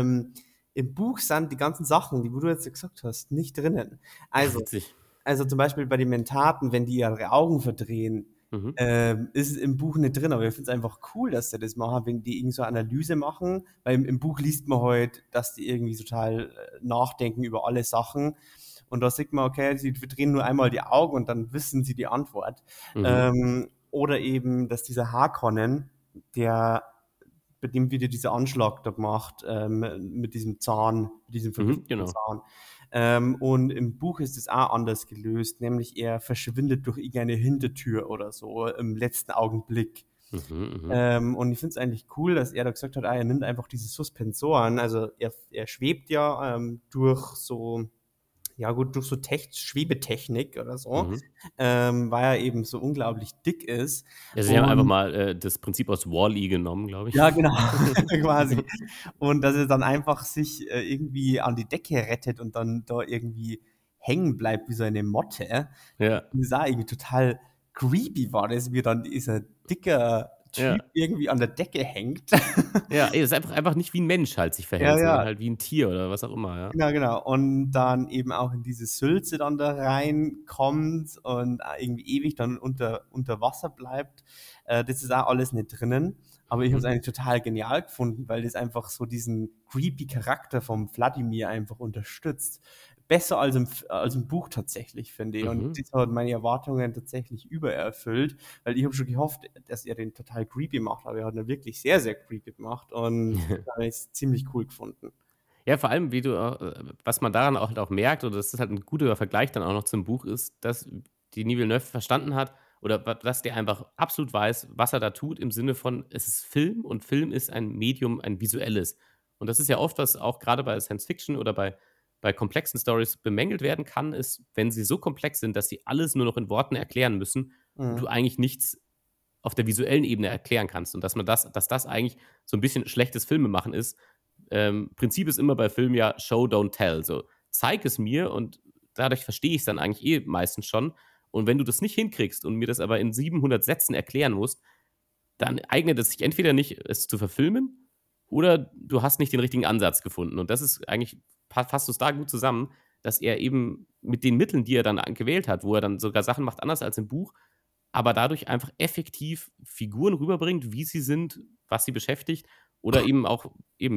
im Buch sind die ganzen Sachen, die wo du jetzt gesagt hast, nicht drinnen. ach Also witzig. also zum Beispiel bei den Mentaten, wenn die ihre Augen verdrehen, Mhm. ist es im Buch nicht drin, aber ich finde es einfach cool, dass sie das machen, wenn die irgend so eine Analyse machen, weil im Buch liest man halt, dass die irgendwie total nachdenken über alle Sachen und da sieht man, okay, sie verdrehen nur einmal die Augen und dann wissen sie die Antwort. Mhm. Oder eben, dass dieser Harkonnen, der bei dem wieder dieser Anschlag da gemacht, mit diesem Zahn, mit diesem Mhm, vergifteten genau. Zahn. Und im Buch ist es auch anders gelöst, nämlich er verschwindet durch irgendeine Hintertür oder so im letzten Augenblick. Mhm, mhm. Und ich finde es eigentlich cool, dass er da gesagt hat, er nimmt einfach diese Suspensoren, also er schwebt ja durch so, ja gut, durch so Schwebetechnik oder so, Mhm. weil er eben so unglaublich dick ist. Also, sie haben einfach Und mal, das Prinzip aus Wall-E genommen, glaube ich. ja, genau, quasi. Und dass er dann einfach sich irgendwie an die Decke rettet und dann da irgendwie hängen bleibt wie so eine Motte. Ja, Das sah irgendwie total creepy war das, wie dann dieser dicke ja. Typ irgendwie an der Decke hängt. Ja, ey, das ist einfach nicht wie 'n Mensch halt sich Ja, verhält, sondern ja, halt wie 'n Tier oder was auch immer, ja. genau, genau. Und dann eben auch in diese Sülze dann da reinkommt und irgendwie ewig dann unter Wasser bleibt. Das ist auch alles nicht drinnen. Aber ich habe es Mhm. eigentlich total genial gefunden, weil das einfach so diesen creepy Charakter vom Wladimir einfach unterstützt. besser als im Buch tatsächlich, finde ich. Und Mhm. das hat meine Erwartungen tatsächlich übererfüllt, weil ich habe schon gehofft, dass er den total creepy macht, aber er hat ihn wirklich sehr, sehr creepy gemacht und das habe ich ziemlich cool gefunden. Ja, vor allem, wie du was man daran auch halt auch merkt, oder das ist halt ein guter Vergleich dann auch noch zum Buch ist, dass Denis Villeneuve verstanden hat oder dass der einfach absolut weiß, was er da tut, im Sinne von, es ist Film und Film ist ein Medium, ein visuelles. Und das ist ja oft, was auch gerade bei Science Fiction oder bei komplexen Stories bemängelt werden kann, ist, wenn sie so komplex sind, dass sie alles nur noch in Worten erklären müssen und du Mhm. eigentlich nichts auf der visuellen Ebene erklären kannst und dass das eigentlich so ein bisschen schlechtes Filmemachen ist. Prinzip ist immer bei Filmen ja Show, don't tell. So, zeig es mir und dadurch verstehe ich es dann eigentlich meistens schon. Und wenn du das nicht hinkriegst und mir das aber in 700 Sätzen erklären musst, dann eignet es sich entweder nicht, es zu verfilmen, oder du hast nicht den richtigen Ansatz gefunden. Und das ist eigentlich fasst du's da gut zusammen, dass er eben mit den Mitteln, die er dann gewählt hat, wo er dann sogar Sachen macht anders als im Buch, aber dadurch einfach effektiv Figuren rüberbringt, wie sie sind, was sie beschäftigt oder eben auch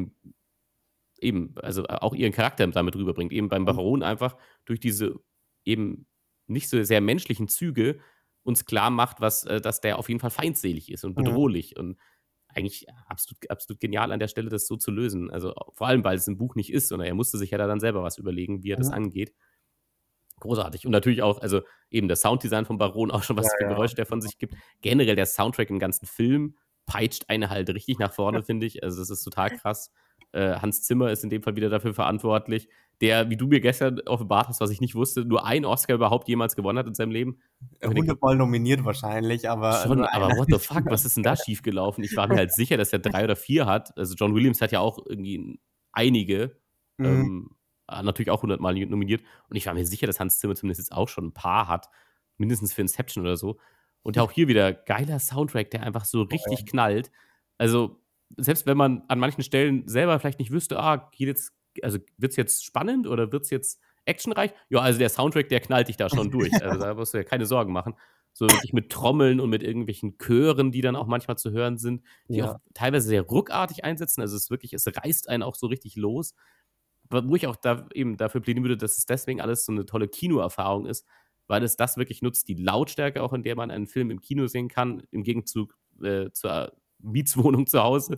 also auch ihren Charakter damit rüberbringt. Eben beim Mhm. Baron einfach durch diese eben nicht so sehr menschlichen Züge uns klar macht, dass der auf jeden Fall feindselig ist und Mhm. bedrohlich und eigentlich absolut genial an der Stelle, das so zu lösen. Also, vor allem, weil es im Buch nicht ist, sondern er musste sich ja da dann selber was überlegen, wie er das Mhm. angeht. Großartig. Und natürlich auch also, eben das Sounddesign vom Baron, auch schon Ja, was für ja. Geräusche der von sich gibt. Generell der Soundtrack im ganzen Film peitscht einen halt richtig nach vorne, finde ich. Also, das ist total krass. Hans Zimmer ist in dem Fall wieder dafür verantwortlich, der, wie du mir gestern offenbart hast, was ich nicht wusste, nur einen Oscar überhaupt jemals gewonnen hat in seinem Leben. Wo ich mir denke: 100 nominiert wahrscheinlich, aber „Schon, nur aber einer what the ist fuck, was ist denn da schiefgelaufen?“ Ich war mir halt sicher, dass er 3 oder 4 hat. Also, John Williams hat ja auch irgendwie einige, Mhm. ähm, natürlich auch 100-mal nominiert. Und ich war mir sicher, dass Hans Zimmer zumindest jetzt auch schon ein paar hat, mindestens für Inception oder so. Und auch hier wieder geiler Soundtrack, der einfach so richtig knallt. Also, selbst wenn man an manchen Stellen selber vielleicht nicht wüsste, geht jetzt also, wird's jetzt spannend oder wird's jetzt actionreich? Ja, also, der Soundtrack, der knallt dich da schon durch. Also, da musst du dir keine Sorgen machen. So wirklich mit Trommeln und mit irgendwelchen Chören, die dann auch manchmal zu hören sind, die auch Ja. teilweise sehr ruckartig einsetzen. Also, es reißt einen auch so richtig los. Wo ich auch da eben dafür plädieren würde, dass es deswegen alles so 'ne tolle Kinoerfahrung ist, weil es das wirklich nutzt, die Lautstärke auch, in der man einen Film im Kino sehen kann, im Gegenzug, zur Mietswohnung zu Hause,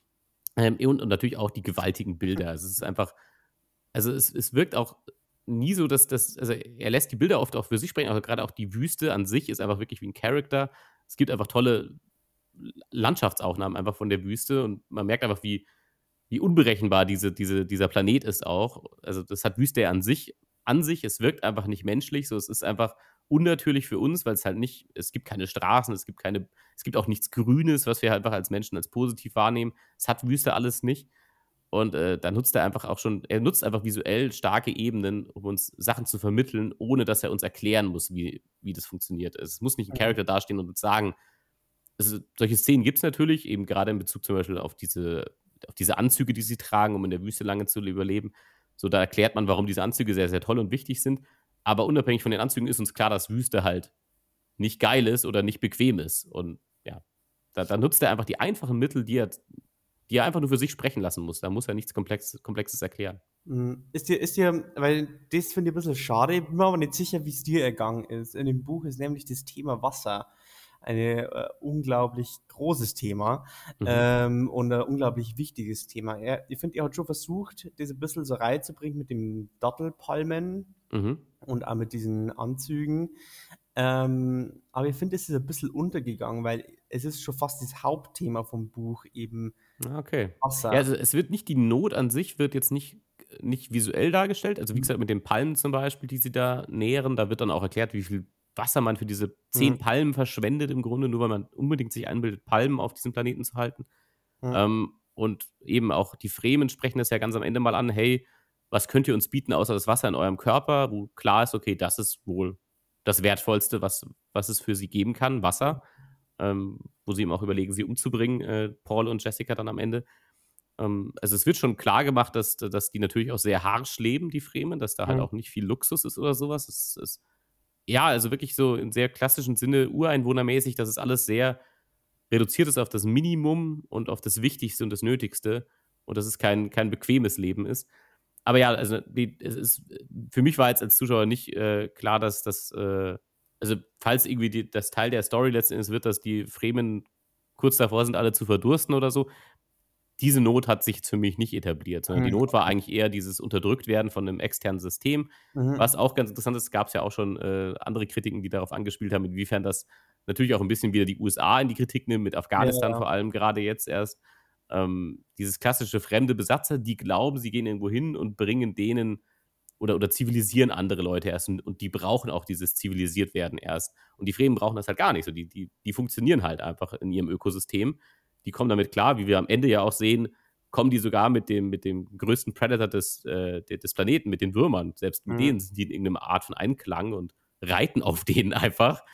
und natürlich auch die gewaltigen Bilder. Also, es ist einfach es wirkt auch nie so, dass das also, er lässt die Bilder oft auch für sich sprechen, aber grade auch die Wüste an sich ist einfach wirklich wie 'n Character. Es gibt einfach tolle Landschaftsaufnahmen einfach von der Wüste und man merkt einfach, wie unberechenbar dieser Planet ist auch. Also, das hat Wüste ja an sich. Es wirkt einfach nicht menschlich, so. Es ist einfach unnatürlich für uns, weil es gibt keine Straßen, es gibt auch nichts Grünes, was wir halt einfach als Menschen als positiv wahrnehmen. Es hat Wüste alles nicht. Und, da nutzt er nutzt einfach visuell starke Ebenen, um uns Sachen zu vermitteln, ohne dass er uns erklären muss, wie das funktioniert. Es muss nicht 'n Mhm. Character dastehen und uns sagen solche Szenen gibt's natürlich, eben grade in Bezug zum Beispiel auf diese Anzüge, die sie tragen, um in der Wüste lange zu überleben. So, da erklärt man, warum diese Anzüge sehr, sehr toll und wichtig sind. Aber unabhängig von den Anzügen ist uns klar, dass Wüste halt nicht geil ist oder nicht bequem ist. Und ja, da nutzt er einfach die einfachen Mittel, die er einfach nur für sich sprechen lassen muss. Da muss er nichts Komplexes erklären. Ist dir weil das finde ich ein bisschen schade, ich bin mir aber nicht sicher, wie es dir ergangen ist. In dem Buch ist nämlich das Thema Wasser eine unglaublich großes Thema, Mhm, und ein unglaublich wichtiges Thema. Ich finde, er hat schon versucht, das ein bisschen so reinzubringen mit den Dattelpalmen mhm. und auch mit diesen Anzügen. Aber ich finde, es ist ein bisschen untergegangen, weil es ist schon fast das Hauptthema vom Buch, eben Ah, okay. Ja, Wasser. also, es wird nicht die Not an sich wird jetzt nicht visuell dargestellt. Also, wie gesagt, mit den Palmen zum Beispiel, die sie da nähren, da wird dann auch erklärt, wie viel Wasser man für diese Mhm. 10 Palmen verschwendet im Grunde, nur weil man unbedingt sich einbildet, Palmen auf diesem Planeten zu halten. Mhm. Und eben auch die Fremen sprechen das ja ganz am Ende mal an: „Hey, was könnt ihr uns bieten außer das Wasser in eurem Körper?“ Wo klar ist, okay, das ist wohl das Wertvollste, was es für sie geben kann, Wasser. Wo sie eben auch überlegen, sie umzubringen, Paul und Jessica dann am Ende. Also, es wird schon klar gemacht, dass die natürlich auch sehr harsch leben, die Fremen, dass da halt Mhm. auch nicht viel Luxus ist oder sowas. Es ist ja, also wirklich so im sehr klassischen Sinne ureinwohnermäßig, dass es alles sehr reduziert ist auf das Minimum und auf das Wichtigste und das Nötigste und dass es kein bequemes Leben ist. Aber ja, also, es ist für mich war jetzt als Zuschauer nicht, klar, dass das, also, falls irgendwie das Teil der Story letzten Endes wird, dass die Fremen kurz davor sind, alle zu verdursten oder so, diese Not hat sich für mich nicht etabliert, sondern die Mhm. Not war eigentlich eher dieses Unterdrücktwerden von 'nem externen System. Was Mhm. auch ganz interessant ist, gab's ja auch schon, andere Kritiken, die darauf angespielt haben, inwiefern das natürlich auch 'n bisschen wieder die USA in die Kritik nimmt, mit Ja, Afghanistan ja. vor allem grade jetzt erst. Dieses klassische fremde Besatzer, die glauben, sie gehen irgendwo hin und bringen denen oder zivilisieren andere Leute erst und die brauchen auch dieses zivilisiert werden erst. Und die Fremen brauchen das halt gar nicht so. Die funktionieren halt einfach in ihrem Ökosystem. Die kommen damit klar, wie wir am Ende ja auch sehen, kommen die sogar mit dem größten Predator des Planeten, mit den Würmern. Selbst mit Mhm. denen sind die in irgendeiner Art von Einklang und reiten auf denen einfach.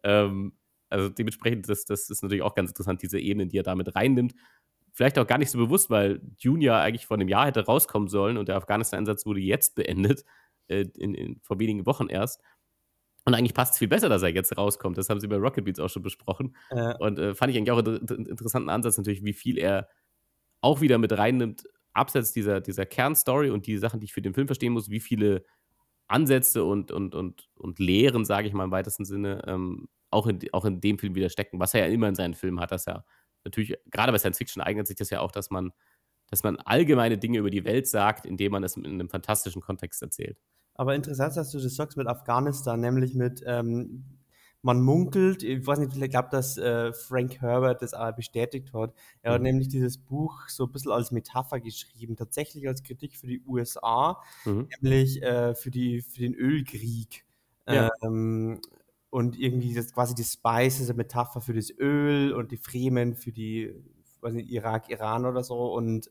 Also dementsprechend, das ist natürlich auch ganz interessant, diese Ebenen, die er da mit reinnimmt. Vielleicht auch gar nicht so bewusst, weil Dune ja eigentlich vor 'nem Jahr hätte rauskommen sollen und der Afghanistan-Einsatz wurde jetzt beendet, vor wenigen Wochen erst. Und eigentlich passt's viel besser, dass er jetzt rauskommt. Das haben sie bei Rocket Beans auch schon besprochen. Ja. Und, fand ich eigentlich auch interessanten Ansatz natürlich, wie viel er auch wieder mit reinnimmt, abseits dieser Kernstory und die Sachen, die ich für den Film verstehen muss, wie viele Ansätze und Lehren, sage ich mal im weitesten Sinne, auch in dem Film wieder stecken, was er ja immer in seinen Filmen hat, dass er natürlich grade bei Science Fiction eignet sich das ja auch, dass man allgemeine Dinge über die Welt sagt, indem man es in 'nem fantastischen Kontext erzählt. Aber interessant, dass du das sagst mit Afghanistan, nämlich mit, man munkelt, ich weiß nicht, ich glaube, dass Frank Herbert das auch bestätigt hat. Er hat Mhm. nämlich dieses Buch so ein bisschen als Metapher geschrieben, tatsächlich als Kritik für die USA, Mhm. nämlich für den Ölkrieg. Ja. Ähm, und irgendwie das quasi die Spice ist eine Metapher für das Öl und die Fremen für die, weiß nicht, Irak, Iran oder so und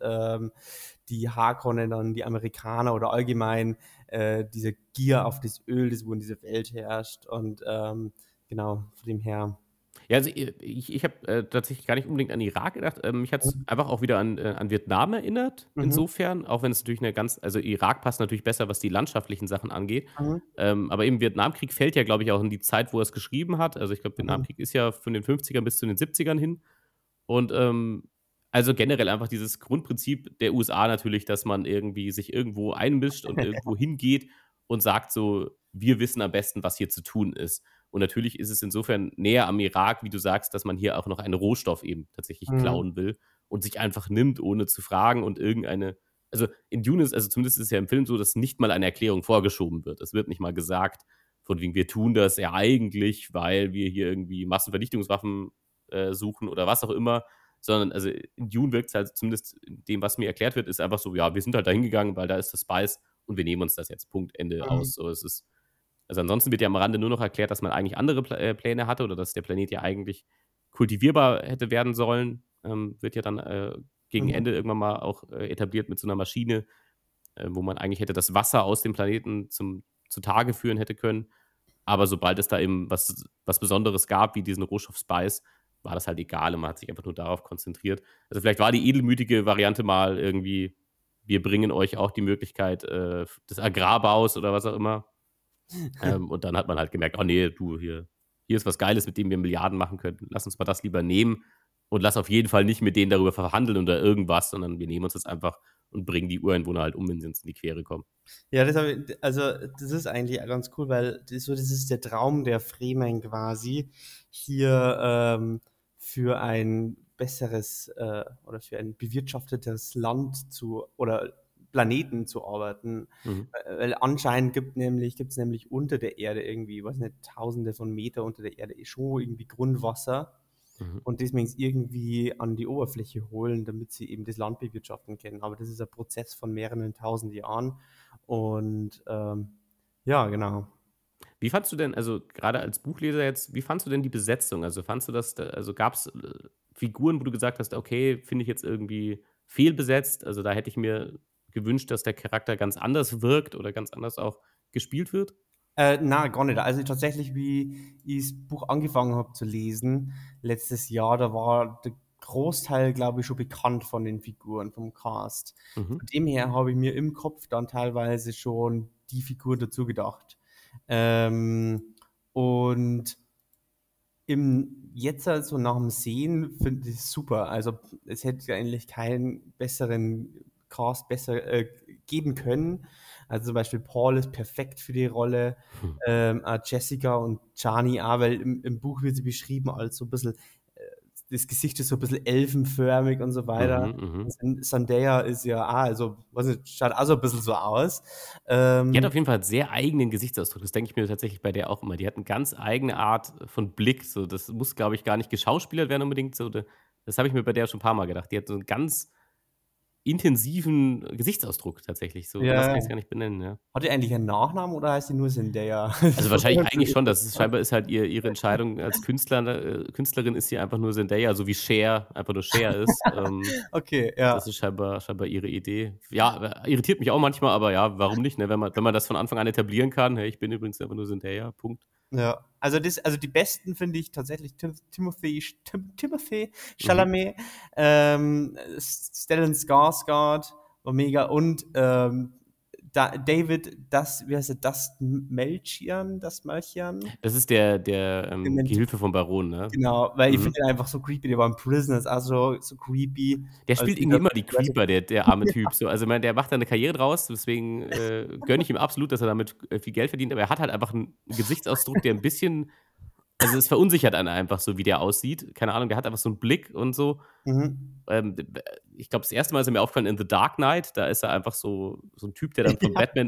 die Harkonnen dann die Amerikaner oder allgemein diese Gier auf das Öl, das wo in dieser Welt herrscht. Und genau, von dem her. Ja, also, ich habe, tatsächlich gar nicht unbedingt an Irak gedacht. Mich hat's einfach auch wieder an Vietnam erinnert Mhm, insofern, auch wenn es natürlich 'ne ganz also, Irak passt natürlich besser, was die landschaftlichen Sachen angeht. mhm, Aber eben Vietnamkrieg fällt ja, glaube ich, auch in die Zeit, wo er's geschrieben hat. Also, ich glaube, mhm, Vietnamkrieg ist ja von den 50ern bis zu den 70ern hin. Und, also, generell einfach dieses Grundprinzip der USA natürlich, dass man irgendwie sich irgendwo einmischt und irgendwo hingeht und sagt so: „Wir wissen am besten, was hier zu tun ist.“ Und natürlich ist es insofern näher am Irak, wie du sagst, dass man hier auch noch einen Rohstoff eben tatsächlich mhm, klauen will und sich einfach nimmt, ohne zu fragen und irgendeine also, in Dune ist also, zumindest ist es ja im Film so, dass nicht mal eine Erklärung vorgeschoben wird. Es wird nicht mal gesagt von wegen: „Wir tun das ja eigentlich, weil wir hier irgendwie Massenvernichtungswaffen, suchen“ oder was auch immer, sondern also in Dune wirkt's halt zumindest in dem, was mir erklärt wird, ist einfach so: „Ja, wir sind halt da hingegangen, weil da ist das Spice und wir nehmen uns das jetzt. Punkt, Ende, mhm, aus.“ So, es ist also ansonsten wird ja am Rande nur noch erklärt, dass man eigentlich andere Pläne hatte oder dass der Planet ja eigentlich kultivierbar hätte werden sollen. Wird ja dann, gegen mhm. Ende irgendwann mal auch, etabliert mit so 'ner Maschine, wo man eigentlich hätte das Wasser aus dem Planeten zutage führen hätte können. Aber sobald es da eben was Besonderes gab, wie diesen Rohstoff Spice, war das halt egal und man hat sich einfach nur darauf konzentriert. Also, vielleicht war die edelmütige Variante mal irgendwie: „Wir bringen euch auch die Möglichkeit, des Agrarbaus“ oder was auch immer. Und dann hat man halt gemerkt: „Oh ne, du, hier ist was Geiles, mit dem wir Milliarden machen könnten. Lass uns mal das lieber nehmen und lass auf jeden Fall nicht mit denen darüber verhandeln oder irgendwas, sondern wir nehmen uns das einfach und bringen die Ureinwohner halt um, wenn sie uns in die Quere kommen.“ Ja, das habe ich, also das ist eigentlich ganz cool, weil das ist der Traum der Fremen quasi, hier für ein besseres oder für ein bewirtschaftetes Land zu oder Planeten zu arbeiten. Mhm. Weil anscheinend gibt's nämlich unter der Erde irgendwie, weiß nicht, Tausende von Meter unter der Erde schon irgendwie Grundwasser Mhm. und das müssen sie irgendwie an die Oberfläche holen, damit sie eben das Land bewirtschaften können. Aber das ist ein Prozess von mehreren tausend Jahren und ja, genau. Wie fandst du denn also, grade als Buchleser jetzt, wie fandst du denn die Besetzung? Also, fandst du das also, gab's, Figuren, wo du gesagt hast: „Okay, finde ich jetzt irgendwie fehlbesetzt. Also, da hätte ich mir gewünscht, dass der Charakter ganz anders wirkt oder ganz anders auch gespielt wird?“ Na, gar nicht. Also tatsächlich, wie ich das Buch angefangen habe zu lesen, letztes Jahr, da war der Großteil, glaube ich, schon bekannt von den Figuren, vom Cast. Mhm. Von dem her habe ich mir im Kopf dann teilweise schon die Figuren dazu gedacht. Und jetzt also nach dem Sehen finde ich es super. Also es hätte eigentlich keinen besseren Cast besser geben können. Also zum Beispiel Paul ist perfekt für die Rolle, Hm. Jessica und Chani auch, weil im Buch wird sie beschrieben als so ein bisschen, das Gesicht ist so ein bisschen elfenförmig und so weiter. Mhm, mhm. Und Zendaya ist ja auch, also, weiß nicht, schaut auch so ein bisschen so aus. Die hat Ähm, auf jeden Fall 'n sehr eigenen Gesichtsausdruck. Das denke ich mir tatsächlich bei der auch immer. Die hat 'ne ganz eigene Art von Blick, so. Das muss, glaube ich, gar nicht geschauspielert werden unbedingt so. Das habe ich mir bei der schon ein paar Mal gedacht. Die hat so 'n ganz intensiven Gesichtsausdruck tatsächlich. So anders ja, kann ich's gar nicht benennen, ja. hat die eigentlich einen Nachnamen oder heißt die nur Zendaya? Also, wahrscheinlich eigentlich schon. Das ist scheinbar ist halt ihre Entscheidung als Künstlerin ist sie einfach nur Zendaya, so wie Cher einfach nur Cher ist. Okay, ja. Das ist scheinbar ihre Idee. Ja, irritiert mich auch manchmal, aber ja, warum nicht, ne? Wenn man das von Anfang an etablieren kann: „Hey, ich bin übrigens einfach nur Zendaya, Punkt.“ Ja, also die besten finde ich tatsächlich Timothy Mhm. Chalamet, Stellan Skarsgård war mega und David, wie heißt er, das Melchian? Das ist der, Dement- Gehilfe vom Baron, ne? Genau, weil ich Mhm. finde ihn einfach so creepy, der war in Prisoners, also so creepy. Der Als spielt irgendwie immer die dieser, Creeper, der arme Typ so. Also, ich meine, der macht da 'ne Karriere draus, deswegen, gönne ich ihm absolut, dass er damit, viel Geld verdient, aber er hat halt einfach 'n Gesichtsausdruck, der 'n bisschen also, es verunsichert einen einfach so, wie der aussieht. Keine Ahnung, der hat einfach so 'n Blick und so. mhm. D b Ich glaube, das erste Mal ist er mir aufgefallen in The Dark Knight, da ist er einfach so 'n Typ, der dann von Ja. Batman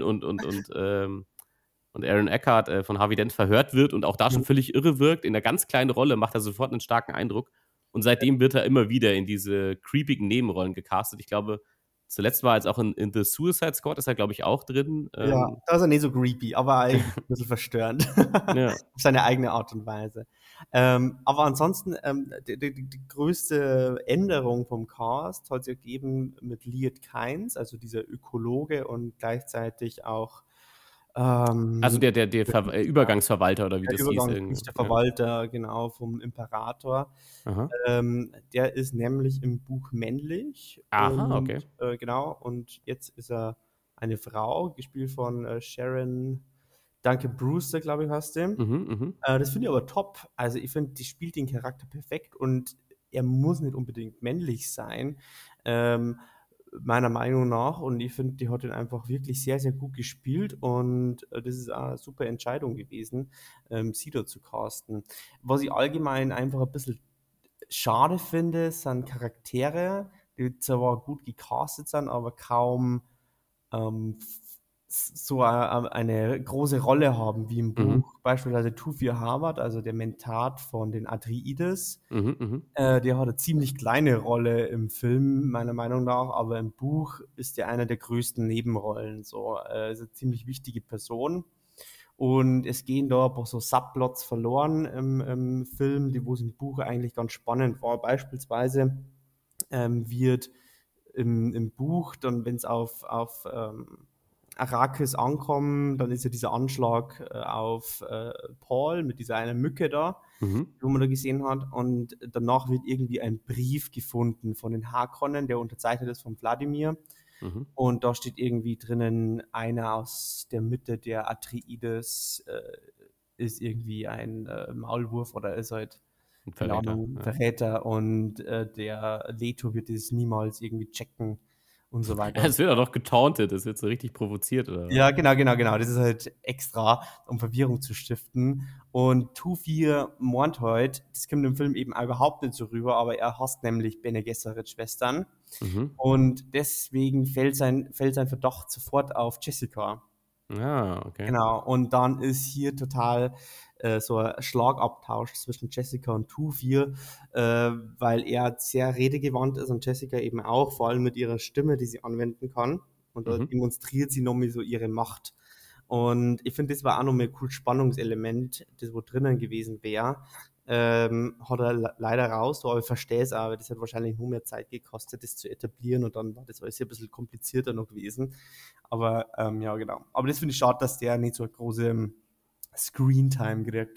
und Aaron Eckhart, von Harvey Dent verhört wird und auch da schon Mhm. völlig irre wirkt. In 'ner ganz kleinen Rolle macht er sofort 'nen starken Eindruck und seitdem wird er immer wieder in diese creepigen Nebenrollen gecastet. Ich glaube, zuletzt war er jetzt auch in The Suicide Squad ist er, glaube ich, auch drin. Ja, da ist er nicht so creepy, aber eigentlich 'n bisschen verstörend Ja. auf seine eigene Art und Weise. Aber ansonsten, die größte Änderung vom Cast hat es ja gegeben mit Liet Kynes, also dieser Ökologe und gleichzeitig auch, Also, ähm, der Übergangsverwalter oder wie der das hieß irgendwie. Ja. Übergangsrichterverwalter, genau, vom Imperator. Aha. Der ist nämlich im Buch männlich Aha, und, okay. genau, und jetzt ist er eine Frau, gespielt von, Sharon Duncan Brewster, glaube ich, heißt sie. Mhm, mhm. Das finde ich aber top. Also, ich finde, die spielt den Charakter perfekt und er muss nicht unbedingt männlich sein, ähm, meiner Meinung nach. Und ich finde, die hat ihn einfach wirklich sehr, sehr gut gespielt und, das ist auch 'ne super Entscheidung gewesen, sie da zu casten. Was ich allgemein einfach ein bisschen schade finde, sind Charaktere, die zwar gut gecastet sind, aber kaum so eine große Rolle haben wie im Mhm. Buch. Beispielsweise Thufir Hawat, also der Mentat von den Atreides. Mhm, mhm. Der hat eine ziemlich kleine Rolle im Film, meiner Meinung nach, aber im Buch ist er einer der größten Nebenrollen. So, ist eine ziemlich wichtige Person. Und es gehen da ein paar so Subplots verloren im Film, die wo es im Buch eigentlich ganz spannend war. Beispielsweise wird im Buch, dann wenn es auf Arrakis ankommen, dann ist ja dieser Anschlag auf Paul mit dieser einen Mücke da, Mhm. wo man da gesehen hat. Und danach wird irgendwie ein Brief gefunden von den Harkonnen, der unterzeichnet ist von Wladimir. Mhm. Und da steht irgendwie drinnen, einer aus der Mitte der Atreides ist irgendwie ein Maulwurf oder ist halt, 'N keine Verräter, Ahnung, ja. Verräter und der Leto wird das niemals irgendwie checken und so weiter und Es so wird auch fort. noch getauntet, es wird so richtig provoziert oder was? Ja, genau, genau, genau. Das ist halt extra, um Verwirrung zu stiften. Und Thufir meint halt, das kommt im Film eben auch überhaupt nicht so rüber, aber er hasst nämlich Bene Gesserits Schwestern. Mhm. Und deswegen fällt sein Verdacht sofort auf Jessica. Ah, okay. Genau, und dann ist hier total so ein Schlagabtausch zwischen Jessica und Thufir, weil er sehr redegewandt ist und Jessica eben auch, vor allem mit ihrer Stimme, die sie anwenden kann. Und da Mhm. demonstriert sie nochmal so ihre Macht. Und ich finde, das war auch nochmal ein cooles Spannungselement, das wo drinnen gewesen wäre. Hat er leider raus, aber ich verstehe es auch, weil das hat wahrscheinlich nur mehr Zeit gekostet, das zu etablieren und dann war das alles ein bisschen komplizierter noch gewesen. Aber ja, genau. Aber das finde ich schade, dass der nicht so eine große Screentime gekriegt hat.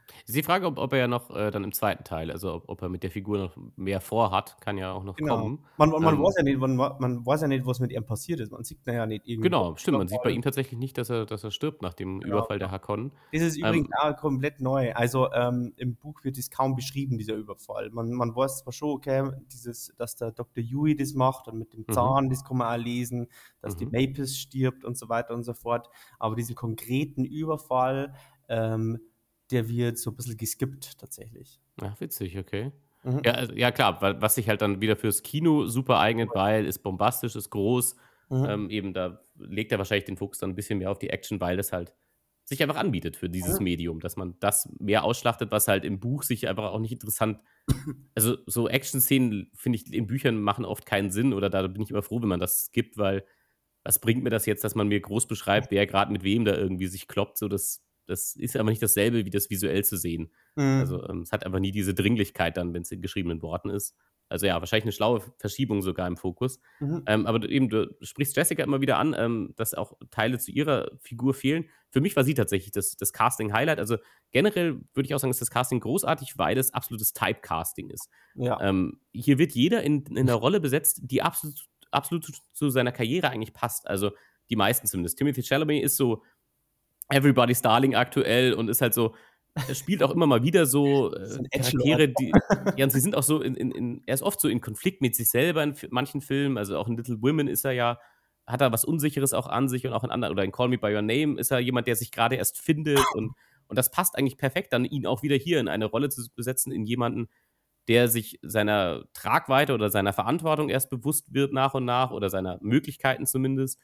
Ist die Frage, ob er ja noch, dann im zweiten Teil, also ob er mit der Figur noch mehr vorhat, kann ja auch noch Genau. kommen. Man Ähm, weiß ja nicht, man weiß ja nicht, was mit ihm passiert ist. Man sieht ihn ja nicht irgendwie genau, stimmt, man sieht bei überfallen. ihm tatsächlich nicht, dass er stirbt nach dem Genau. Überfall der Hakonnen. Das ist übrigens Ähm, auch komplett neu. Also, im Buch wird es kaum beschrieben, dieser Überfall. Man weiß zwar schon, okay, dass der Dr. Yui das macht und mit dem mhm, Zahn, das kann man auch lesen, dass die mhm. Mapes stirbt und so weiter und so fort. Aber diesen konkreten Überfall, ähm, der wird so ein bisschen geskippt tatsächlich. Ach, witzig, okay. Ja, Mhm. also ja klar, weil was sich halt dann wieder fürs Kino super eignet, weil ist bombastisch, ist groß. Mhm. Eben da legt er wahrscheinlich den Fokus dann 'n bisschen mehr auf die Action, weil das halt sich einfach anbietet für dieses Mhm. Medium, dass man das mehr ausschlachtet, was halt im Buch sich einfach auch nicht interessant. Also, so Action-Szenen, finde ich, in Büchern machen oft keinen Sinn oder da bin ich immer froh, wenn man das skippt, weil was bringt mir das jetzt, dass man mir groß beschreibt, wer grad mit wem da irgendwie sich kloppt, so das ist aber nicht dasselbe, wie das visuell zu sehen. Mhm. Also, es hat einfach nie diese Dringlichkeit dann, wenn's in geschriebenen Worten ist. Also, ja, wahrscheinlich 'ne schlaue Verschiebung sogar im Fokus. Mhm. Aber du sprichst Jessica immer wieder an, dass auch Teile zu ihrer Figur fehlen. Für mich war sie tatsächlich das Casting-Highlight. Also, generell würde ich auch sagen, ist das Casting großartig, weil es absolutes Typecasting ist. Ja. Hier wird jeder in 'ner Rolle besetzt, die absolut zu seiner Karriere eigentlich passt. Also, die meisten zumindest. Timothée Chalamet ist so Everybody's Darling aktuell und ist halt so er spielt auch immer mal wieder so, So 'n Edgelord. Charaktere, die ja, und sie sind auch so in er ist oft so in Konflikt mit sich selber in manchen Filmen. Also, auch in Little Women ist er ja hat er was Unsicheres auch an sich und auch in anderen oder in Call Me by Your Name ist er jemand, der sich grade erst findet und das passt eigentlich perfekt dann, ihn auch wieder hier in eine Rolle zu besetzen, in jemanden, der sich seiner Tragweite oder seiner Verantwortung erst bewusst wird nach und nach oder seiner Möglichkeiten zumindest.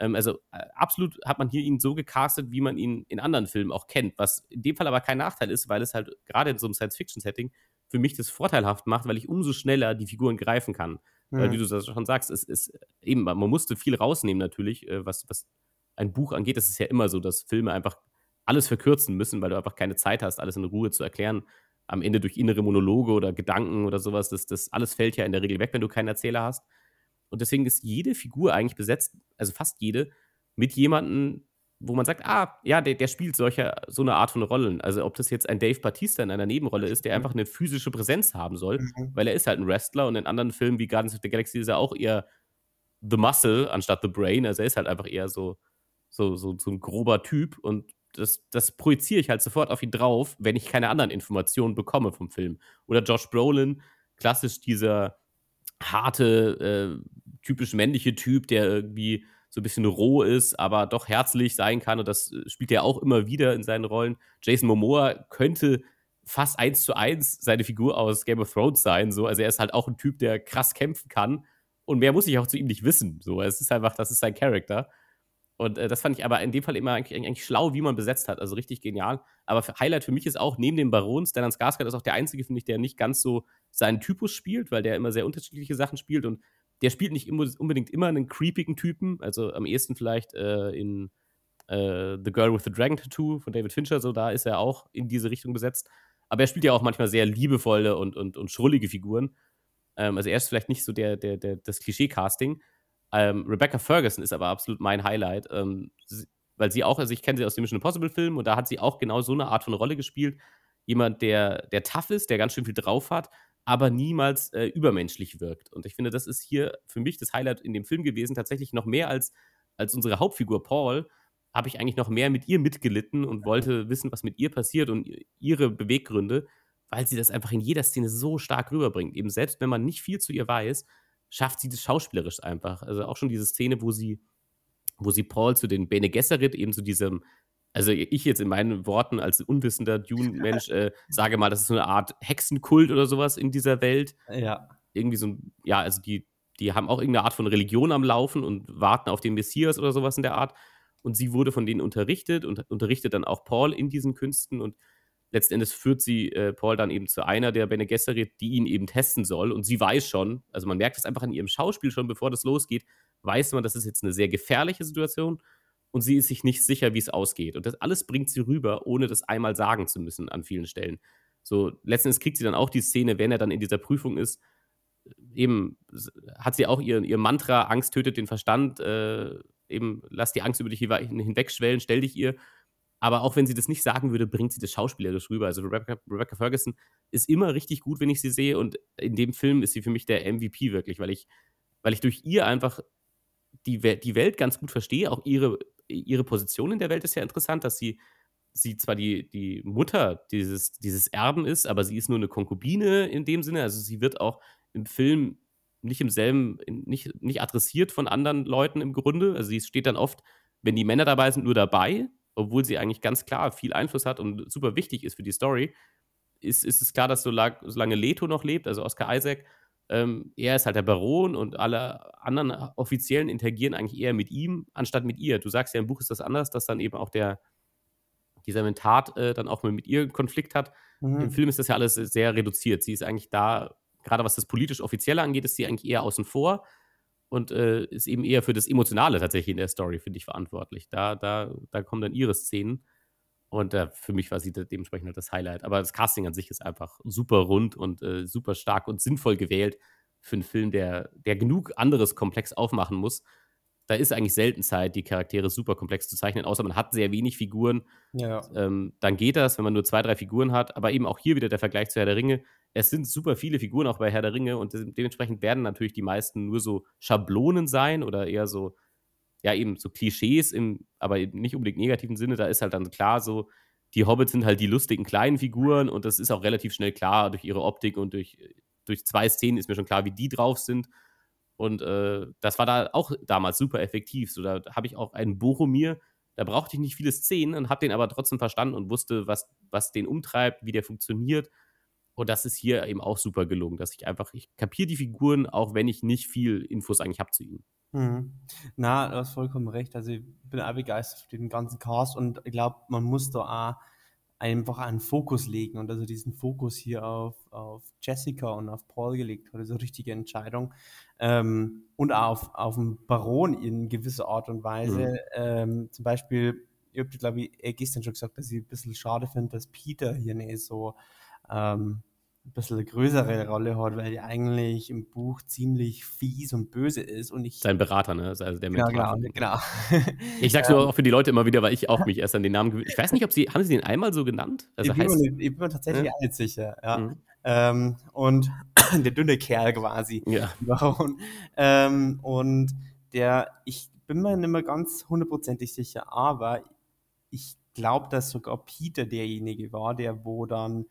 Absolut hat man hier ihn so gecastet, wie man ihn in anderen Filmen auch kennt, was in dem Fall aber kein Nachteil ist, weil es halt gerade in so einem Science-Fiction-Setting für mich das vorteilhaft macht, weil ich umso schneller die Figuren greifen kann. Weil wie Mhm. du das schon sagst, es ist eben, man musste viel rausnehmen natürlich, was ein Buch angeht. Das ist ja immer so, dass Filme einfach alles verkürzen müssen, weil du einfach keine Zeit hast, alles in Ruhe zu erklären am Ende durch innere Monologe oder Gedanken oder sowas. Das alles fällt ja in der Regel weg, wenn du keinen Erzähler hast. Und deswegen ist jede Figur eigentlich besetzt, also fast jede, mit jemandem, wo man sagt: „Ah, ja, der spielt so eine Art von Rollen.“ Also, ob das jetzt ein Dave Bautista in einer Nebenrolle ist, der Mhm. einfach eine physische Präsenz haben soll, Mhm. weil er ist halt ein Wrestler und in anderen Filmen wie Guardians of the Galaxy ist er auch eher The Muscle anstatt The Brain. Also, er ist halt einfach eher so 'n grober Typ und das projiziere ich halt sofort auf ihn drauf, wenn ich keine anderen Informationen bekomme vom Film. Oder Josh Brolin, klassisch dieser harte, typisch männliche Typ, der irgendwie so 'n bisschen roh ist, aber doch herzlich sein kann und das spielt er auch immer wieder in seinen Rollen. Jason Momoa könnte fast eins zu eins seine Figur aus Game of Thrones sein, so. Also, er ist halt auch 'n Typ, der krass kämpfen kann und mehr muss ich auch zu ihm nicht wissen, so. Es ist einfach das ist sein Charakter. Und, das fand ich aber in dem Fall immer eigentlich schlau, wie man besetzt hat, also richtig genial. Aber Highlight für mich ist auch neben dem Baron, Stellan Skarsgård ist auch der Einzige, finde ich, der nicht ganz so seinen Typus spielt, weil der immer sehr unterschiedliche Sachen spielt und der spielt nicht unbedingt immer einen creepigen Typen, also am ehesten vielleicht, in, „The Girl with the Dragon Tattoo“ von David Fincher, so, da ist er auch in diese Richtung besetzt. Aber er spielt ja auch manchmal sehr liebevolle und schrullige Figuren. Also er ist vielleicht nicht so das Klischee-Casting. Rebecca Ferguson ist aber absolut mein Highlight, weil sie auch, also ich kenne sie aus den Mission Impossible Filmen und da hat sie auch genau so eine Art von Rolle gespielt. Jemand, der tough ist, der ganz schön viel drauf hat, aber niemals übermenschlich wirkt. Und ich finde, das ist hier für mich das Highlight in dem Film gewesen, tatsächlich noch mehr als unsere Hauptfigur Paul, habe ich eigentlich noch mehr mit ihr mitgelitten und wollte wissen, was mit ihr passiert und ihre Beweggründe, weil sie das einfach in jeder Szene so stark rüberbringt. Eben selbst wenn man nicht viel zu ihr weiß, schafft sie das schauspielerisch einfach. Also, auch schon diese Szene, wo sie Paul zu den Bene Gesserit, eben zu diesem, also, ich jetzt in meinen Worten als unwissender Dune-Mensch, sage mal, das ist so eine Art Hexenkult oder sowas in dieser Welt. Ja. Irgendwie so 'n, ja, also die haben auch irgendeine Art von Religion am Laufen und warten auf den Messias oder sowas in der Art. Und sie wurde von denen unterrichtet und unterrichtet dann auch Paul in diesen Künsten und letzten Endes führt sie, Paul dann eben zu einer der Bene Gesserit, die ihn eben testen soll. Und sie weiß schon, also man merkt es einfach an ihrem Schauspiel schon, bevor das losgeht, weiß man, das ist jetzt eine sehr gefährliche Situation und sie ist sich nicht sicher, wie es ausgeht. Und das alles bringt sie rüber, ohne das einmal sagen zu müssen an vielen Stellen. So, letzten Endes kriegt sie dann auch die Szene, wenn er dann in dieser Prüfung ist, eben hat sie auch ihr Mantra, Angst tötet den Verstand, eben lass die Angst über dich hinwegschwellen, stell dich ihr. aber auch wenn sie das nicht sagen würde, bringt sie das schauspielerisch rüber. Also, Rebecca Ferguson ist immer richtig gut, wenn ich sie sehe, und in dem Film ist sie für mich der MVP wirklich, weil ich durch ihr einfach die Welt ganz gut verstehe. Auch ihre Position in der Welt ist ja interessant, dass sie zwar die Mutter dieses Erben ist, aber sie ist nur eine Konkubine in dem Sinne. Also, sie wird auch im Film nicht adressiert von anderen Leuten im Grunde. Also, sie steht dann oft, wenn die Männer dabei sind, nur dabei, obwohl sie eigentlich ganz klar viel Einfluss hat und super wichtig ist für die Story. Ist es klar, dass solange Leto noch lebt, also Oscar Isaac, er ist halt der Baron und alle anderen Offiziellen interagieren eigentlich eher mit ihm anstatt mit ihr. Du sagst ja, im Buch ist das anders, dass dann eben auch dieser Mentat dann auch mal mit ihr 'n Konflikt hat. Im Mhm. Film ist das ja alles sehr reduziert. Sie ist eigentlich da, gerade was das politisch Offizielle angeht, ist sie eigentlich eher außen vor und ist eben eher für das Emotionale tatsächlich in der Story, finde ich, verantwortlich. Da kommen dann ihre Szenen, und für mich war sie dementsprechend halt das Highlight. Aber das Casting an sich ist einfach super rund und super stark und sinnvoll gewählt für einen Film, der genug anderes komplex aufmachen muss. Da ist eigentlich selten Zeit, die Charaktere super komplex zu zeichnen, außer man hat sehr wenig Figuren. Ja. Dann geht das, wenn man nur 2 3 Figuren hat, aber eben auch hier wieder der Vergleich zu Herr der Ringe. Es sind super viele Figuren auch bei Herr der Ringe, und dementsprechend werden natürlich die meisten nur so Schablonen sein oder eher so, ja, eben so Klischees aber eben nicht unbedingt negativen Sinne. Da ist halt dann klar so, die Hobbits sind halt die lustigen kleinen Figuren, und das ist auch relativ schnell klar durch ihre Optik, und durch 2 Szenen ist mir schon klar, wie die drauf sind. Und das war da auch damals super effektiv. So, da habe ich auch einen Boromir, da brauchte ich nicht viele Szenen und habe den aber trotzdem verstanden und wusste, was den umtreibt, wie der funktioniert. Und das ist hier eben auch super gelungen, dass ich kapiere die Figuren, auch wenn ich nicht viel Infos eigentlich habe zu ihnen. Mhm. Na, du hast vollkommen recht. Also, ich bin auch begeistert für den ganzen Cast und ich glaube, man muss da auch einfach einen Fokus legen und also diesen Fokus hier auf Jessica und auf Paul gelegt hat, ist eine richtige Entscheidung. Und auch auf 'n Baron in gewisser Art und Mhm. Weise. Zum Beispiel, ich habe dir, glaube ich, gestern schon gesagt, dass ich ein bisschen schade finde, dass Peter hier nicht so, 'n bisschen 'ne größere Rolle hat, weil er eigentlich im Buch ziemlich fies und böse ist und ich Sein Berater, ne? Also der genau, genau, Mentat-Figur. genau. Ich sage es nur auch für die Leute immer wieder, weil ich auch mich erst an den Namen gewöhnt. Ich weiß nicht, ob sie haben sie den einmal so genannt? Also heißt Ich bin mir tatsächlich ja? auch nicht sicher, ja. Mhm. Und der dünne Kerl quasi, Ja. Baron. Und ich bin mir nicht mehr ganz hundertprozentig sicher, aber ich glaube, dass sogar Peter derjenige war, der wo dann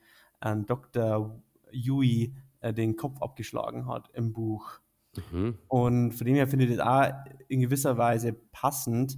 Dr. Yui den Kopf abgeschlagen hat im Buch. Mhm. Und von dem her finde ich das auch in gewisser Weise passend,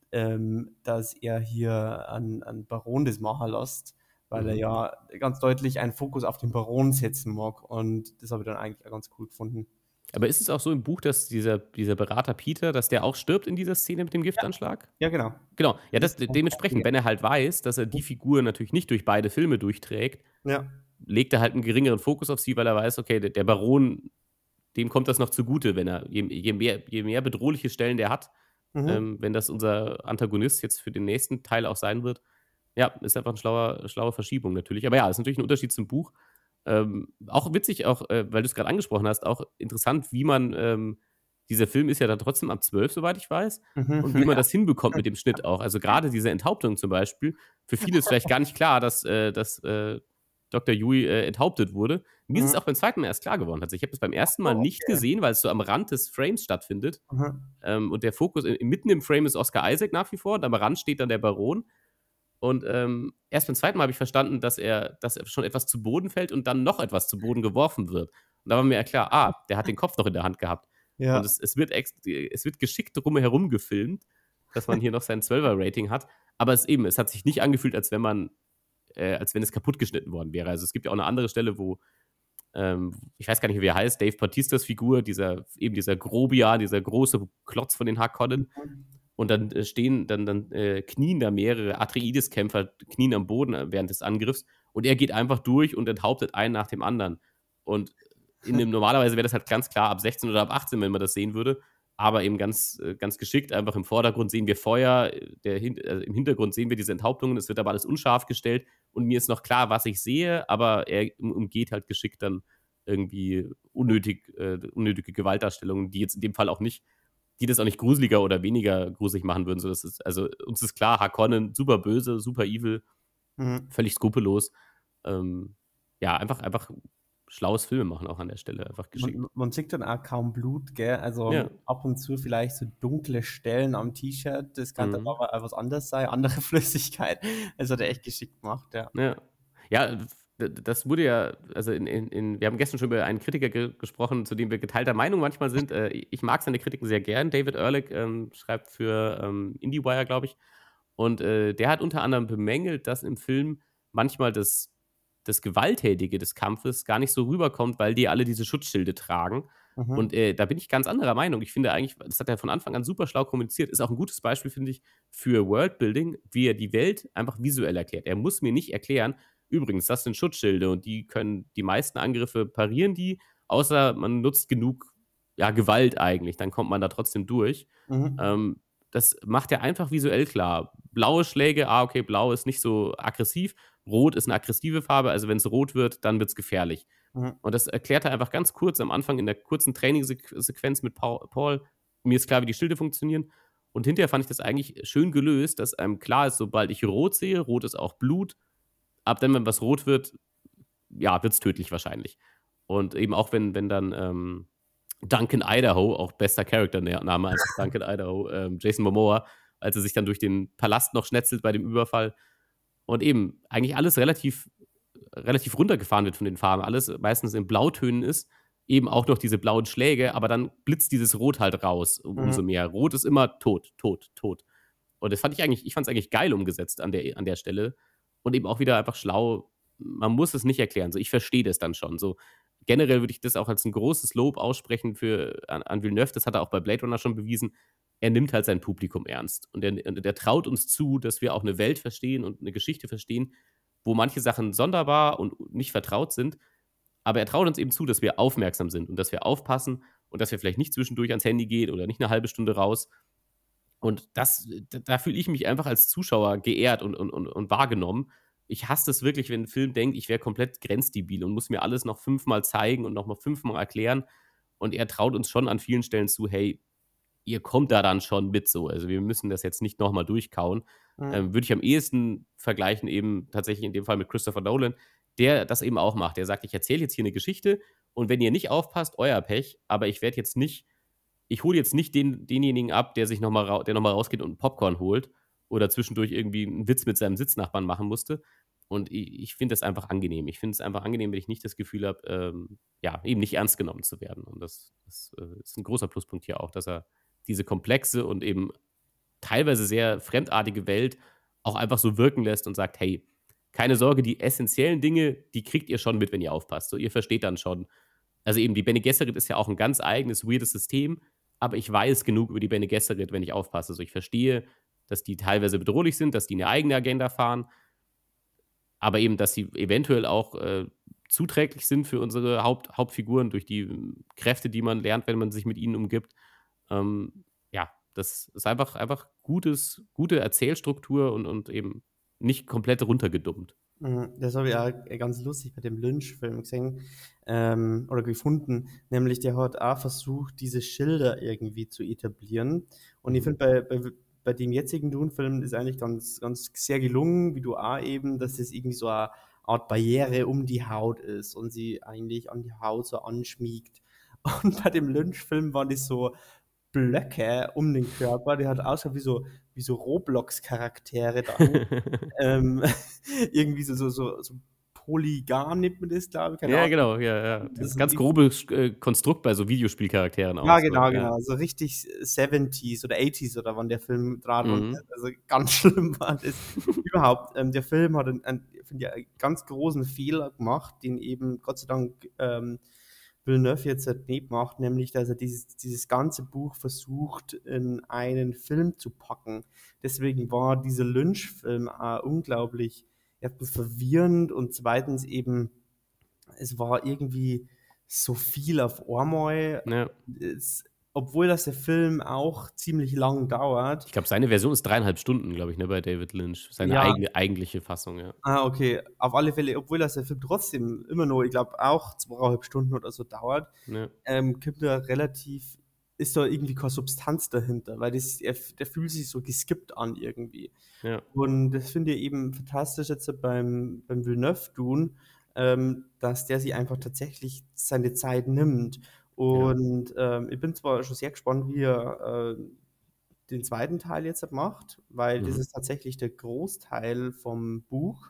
dass er hier an Baron das machen lässt, weil er Mhm. ja ganz deutlich einen Fokus auf den Baron setzen mag. Und das habe ich dann eigentlich auch ganz cool gefunden. Aber ist es auch so im Buch, dass dieser Berater Peter, dass der auch stirbt in dieser Szene mit dem Ja, Giftanschlag? ja, genau. Genau. Ja, Das das ist ganz dementsprechend, aufregend. wenn er halt weiß, dass er die Figur natürlich nicht durch beide Filme durchträgt, Ja. legt er halt einen geringeren Fokus auf sie, weil er weiß, okay, der Baron, dem kommt das noch zugute, wenn er je mehr bedrohliche Stellen der hat, Mhm. wenn das unser Antagonist jetzt für den nächsten Teil auch sein wird. Ja, ist einfach 'n schlaue Verschiebung natürlich. Aber ja, ist natürlich 'n Unterschied zum Buch. Auch witzig, auch, weil du's grad angesprochen hast, auch interessant, wie man dieser Film ist ja dann trotzdem ab 12, soweit ich weiß, und wie Mhm. man Ja. das hinbekommt mit dem Schnitt auch. Also, grade diese Enthauptung zum Beispiel, für viele ist vielleicht gar nicht klar, dass Dr. Yui enthauptet wurde. Mir ist es Mhm. auch beim 2. Mal erst klar geworden tatsächlich. Ich habe das beim ersten Mal Oh, nicht okay. gesehen, weil es so am Rand des Frames stattfindet. Mhm. Und der Fokus mitten im Frame ist Oscar Isaac nach wie vor, und am Rand steht dann der Baron. Und erst beim 2. Mal habe ich verstanden, dass er schon etwas zu Boden fällt und dann noch etwas zu Boden geworfen wird. Und da war mir ja klar, der hat den Kopf noch in der Hand gehabt. Und Ja. es wird geschickt drumherum gefilmt, dass man hier noch sein 12er Rating hat. Aber es hat sich nicht angefühlt, als wenn es kaputt geschnitten worden wäre. Also, es gibt ja auch eine andere Stelle, wo ich weiß gar nicht, wie er heißt, Dave Bautistas Figur, dieser Grobian, dieser große Klotz von den Harkonnen. Mhm. Und dann knien da mehrere Atreides-Kämpfer, knien am Boden während des Angriffs, und er geht einfach durch und enthauptet einen nach dem anderen. Und normalerweise wäre das halt ganz klar ab 16 oder ab 18, wenn man das sehen würde, aber eben ganz geschickt. Einfach im Vordergrund sehen wir Feuer, im Hintergrund sehen wir diese Enthauptungen, es wird aber alles unscharf gestellt, und mir ist noch klar, was ich sehe, aber er umgeht halt geschickt dann irgendwie unnötige Gewaltdarstellungen, die jetzt in dem Fall auch nicht die das auch nicht gruseliger oder weniger gruselig machen würden. So, das ist, also uns ist klar, Harkonnen super böse, super evil, Mhm. völlig skrupellos. Ähm, ja, einfach schlaues Filme machen auch an der Stelle, einfach geschickt. Man sieht dann auch kaum Blut, gell? Also Ja. ab und zu vielleicht so dunkle Stellen am T-Shirt. Das kann dann Mhm. aber auch was anderes sein, andere Flüssigkeit. Das hat er echt geschickt gemacht, ja. Ja. Ja, das wurde ja, also wir haben gestern schon über einen Kritiker gesprochen, zu dem wir geteilter Meinung manchmal sind. Ich mag seine Kritiken sehr gern. David Ehrlich schreibt für IndieWire, glaube ich. Und der hat unter anderem bemängelt, dass im Film manchmal das Gewalttätige des Kampfes gar nicht so rüberkommt, weil die alle diese Schutzschilde tragen. Mhm. Und da bin ich ganz anderer Meinung. Ich finde eigentlich, das hat er von Anfang an super schlau kommuniziert. Ist auch ein gutes Beispiel, finde ich, für Worldbuilding, wie er die Welt einfach visuell erklärt. Er muss mir nicht erklären, übrigens, das sind Schutzschilde und die können die meisten Angriffe parieren die, außer man nutzt genug, ja, Gewalt eigentlich, dann kommt man da trotzdem durch. Mhm. Ähm, Das macht er einfach visuell klar. Blaue Schläge, okay, blau ist nicht so aggressiv, rot ist eine aggressive Farbe, also wenn es rot wird, dann wird es gefährlich. Mhm. Und das erklärt er einfach ganz kurz am Anfang in der kurzen Trainingssequenz mit Paul. Mir ist klar, wie die Schilde funktionieren. Und hinterher fand ich das eigentlich schön gelöst, dass einem klar ist, sobald ich rot sehe, rot ist auch Blut. Ab dann, wenn was rot wird, ja, wird es tödlich wahrscheinlich. Und eben auch wenn dann Duncan Idaho, auch bester Charakter-Name, einfach Duncan Idaho, Jason Momoa, als er sich dann durch den Palast noch schnetzelt bei dem Überfall. Und eben eigentlich alles relativ runtergefahren wird von den Farben, alles meistens in Blautönen ist, eben auch noch diese blauen Schläge, aber dann blitzt dieses Rot halt raus, umso Mhm. mehr. Rot ist immer tot, tot, tot. Und das ich fand es eigentlich geil umgesetzt an der Stelle. Und eben auch wieder einfach schlau. Man muss es nicht erklären. So, ich verstehe das dann schon. So, generell würde ich das auch als ein großes Lob aussprechen an Villeneuve. Das hat er auch bei Blade Runner schon bewiesen. Er nimmt halt sein Publikum ernst. Und er traut uns zu, dass wir auch eine Welt verstehen und eine Geschichte verstehen, wo manche Sachen sonderbar und nicht vertraut sind. Aber er traut uns eben zu, dass wir aufmerksam sind und dass wir aufpassen und dass wir vielleicht nicht zwischendurch ans Handy gehen oder nicht eine halbe Stunde raus. Und da fühle ich mich einfach als Zuschauer geehrt und wahrgenommen. Ich hasse es wirklich, wenn ein Film denkt, ich wäre komplett grenzdebil und muss mir alles noch fünfmal zeigen und noch mal fünfmal erklären. Und er traut uns schon an vielen Stellen zu, hey, ihr kommt da dann schon mit so. Also wir müssen das jetzt nicht noch mal durchkauen. Mhm. Würde ich am ehesten vergleichen eben tatsächlich in dem Fall mit Christopher Nolan, der das eben auch macht. Der sagt, ich erzähle jetzt hier eine Geschichte und wenn ihr nicht aufpasst, euer Pech, aber ich hole jetzt nicht denjenigen ab, der noch mal rausgeht und 'n Popcorn holt oder zwischendurch irgendwie einen Witz mit seinem Sitznachbarn machen musste. Und ich finde das einfach angenehm. Ich finde es einfach angenehm, wenn ich nicht das Gefühl habe, ja, eben nicht ernst genommen zu werden. Und das ist ein großer Pluspunkt hier auch, dass er diese komplexe und eben teilweise sehr fremdartige Welt auch einfach so wirken lässt und sagt: „Hey, keine Sorge, die essenziellen Dinge, die kriegt ihr schon mit, wenn ihr aufpasst. So, ihr versteht dann schon, also eben die Bene Gesserit ist ja auch ein ganz eigenes, weirdes System, aber ich weiß genug über die Bene Gesserit, wenn ich aufpasse. Also, ich verstehe, dass die teilweise bedrohlich sind, dass die eine eigene Agenda fahren, aber eben, dass sie eventuell auch, zuträglich sind für unsere Hauptfiguren durch die Kräfte, die man lernt, wenn man sich mit ihnen umgibt. Ja, das ist einfach gute Erzählstruktur und eben nicht komplett runtergedummt. Mhm. Das habe ich auch ganz lustig bei dem Lynch-Film gesehen, oder gefunden. Nämlich, der hat auch versucht, diese Schilder irgendwie zu etablieren. Und ich Mhm. finde, bei dem jetzigen Dune-Film ist eigentlich ganz sehr gelungen, wie du auch eben, dass das irgendwie so eine Art Barriere um die Haut ist und sie eigentlich an die Haut so anschmiegt. Und bei dem Lynch-Film waren das so Blöcke um den Körper, die hat ausgeschaut wie so Roblox-Charaktere da. Ähm, irgendwie so Polygam nennt man das, glaube ich, keine Ja, Ahnung. genau, ja, ja. Dieses Also ganz grobe Konstrukt bei so Videospielcharakteren auch ja, so, genau, ja. genau. So richtig 70s oder 80s oder wann der Film dran war. Mhm. Also ganz schlimm war das. Überhaupt, der Film hat finde ich, einen ganz großen Fehler gemacht, den eben Gott sei Dank Villeneuve jetzt halt nicht macht, nämlich dass er dieses ganze Buch versucht, in einen Film zu packen. Deswegen war dieser Lynch-Film auch unglaublich erstens verwirrend und zweitens eben, es war irgendwie so viel auf einmal. Ja. Es, obwohl das der Film auch ziemlich lang dauert. Ich glaube, seine Version ist 3,5 Stunden, glaube ich, ne, bei David Lynch. Seine Ja, eigentliche Fassung, ja. okay. Auf alle Fälle, obwohl das der Film trotzdem immer noch, ich glaube, auch 2,5 Stunden oder so dauert, Ja. kommt er relativ ist da irgendwie keine Substanz dahinter, weil der fühlt sich so geskippt an irgendwie. Ja, Und das finde ich eben fantastisch jetzt beim Villeneuve tun, dass der sich einfach tatsächlich seine Zeit nimmt. ja. Und ich bin zwar schon sehr gespannt, wie er den zweiten Teil jetzt macht, weil das Mhm. ist tatsächlich der Großteil vom Buch.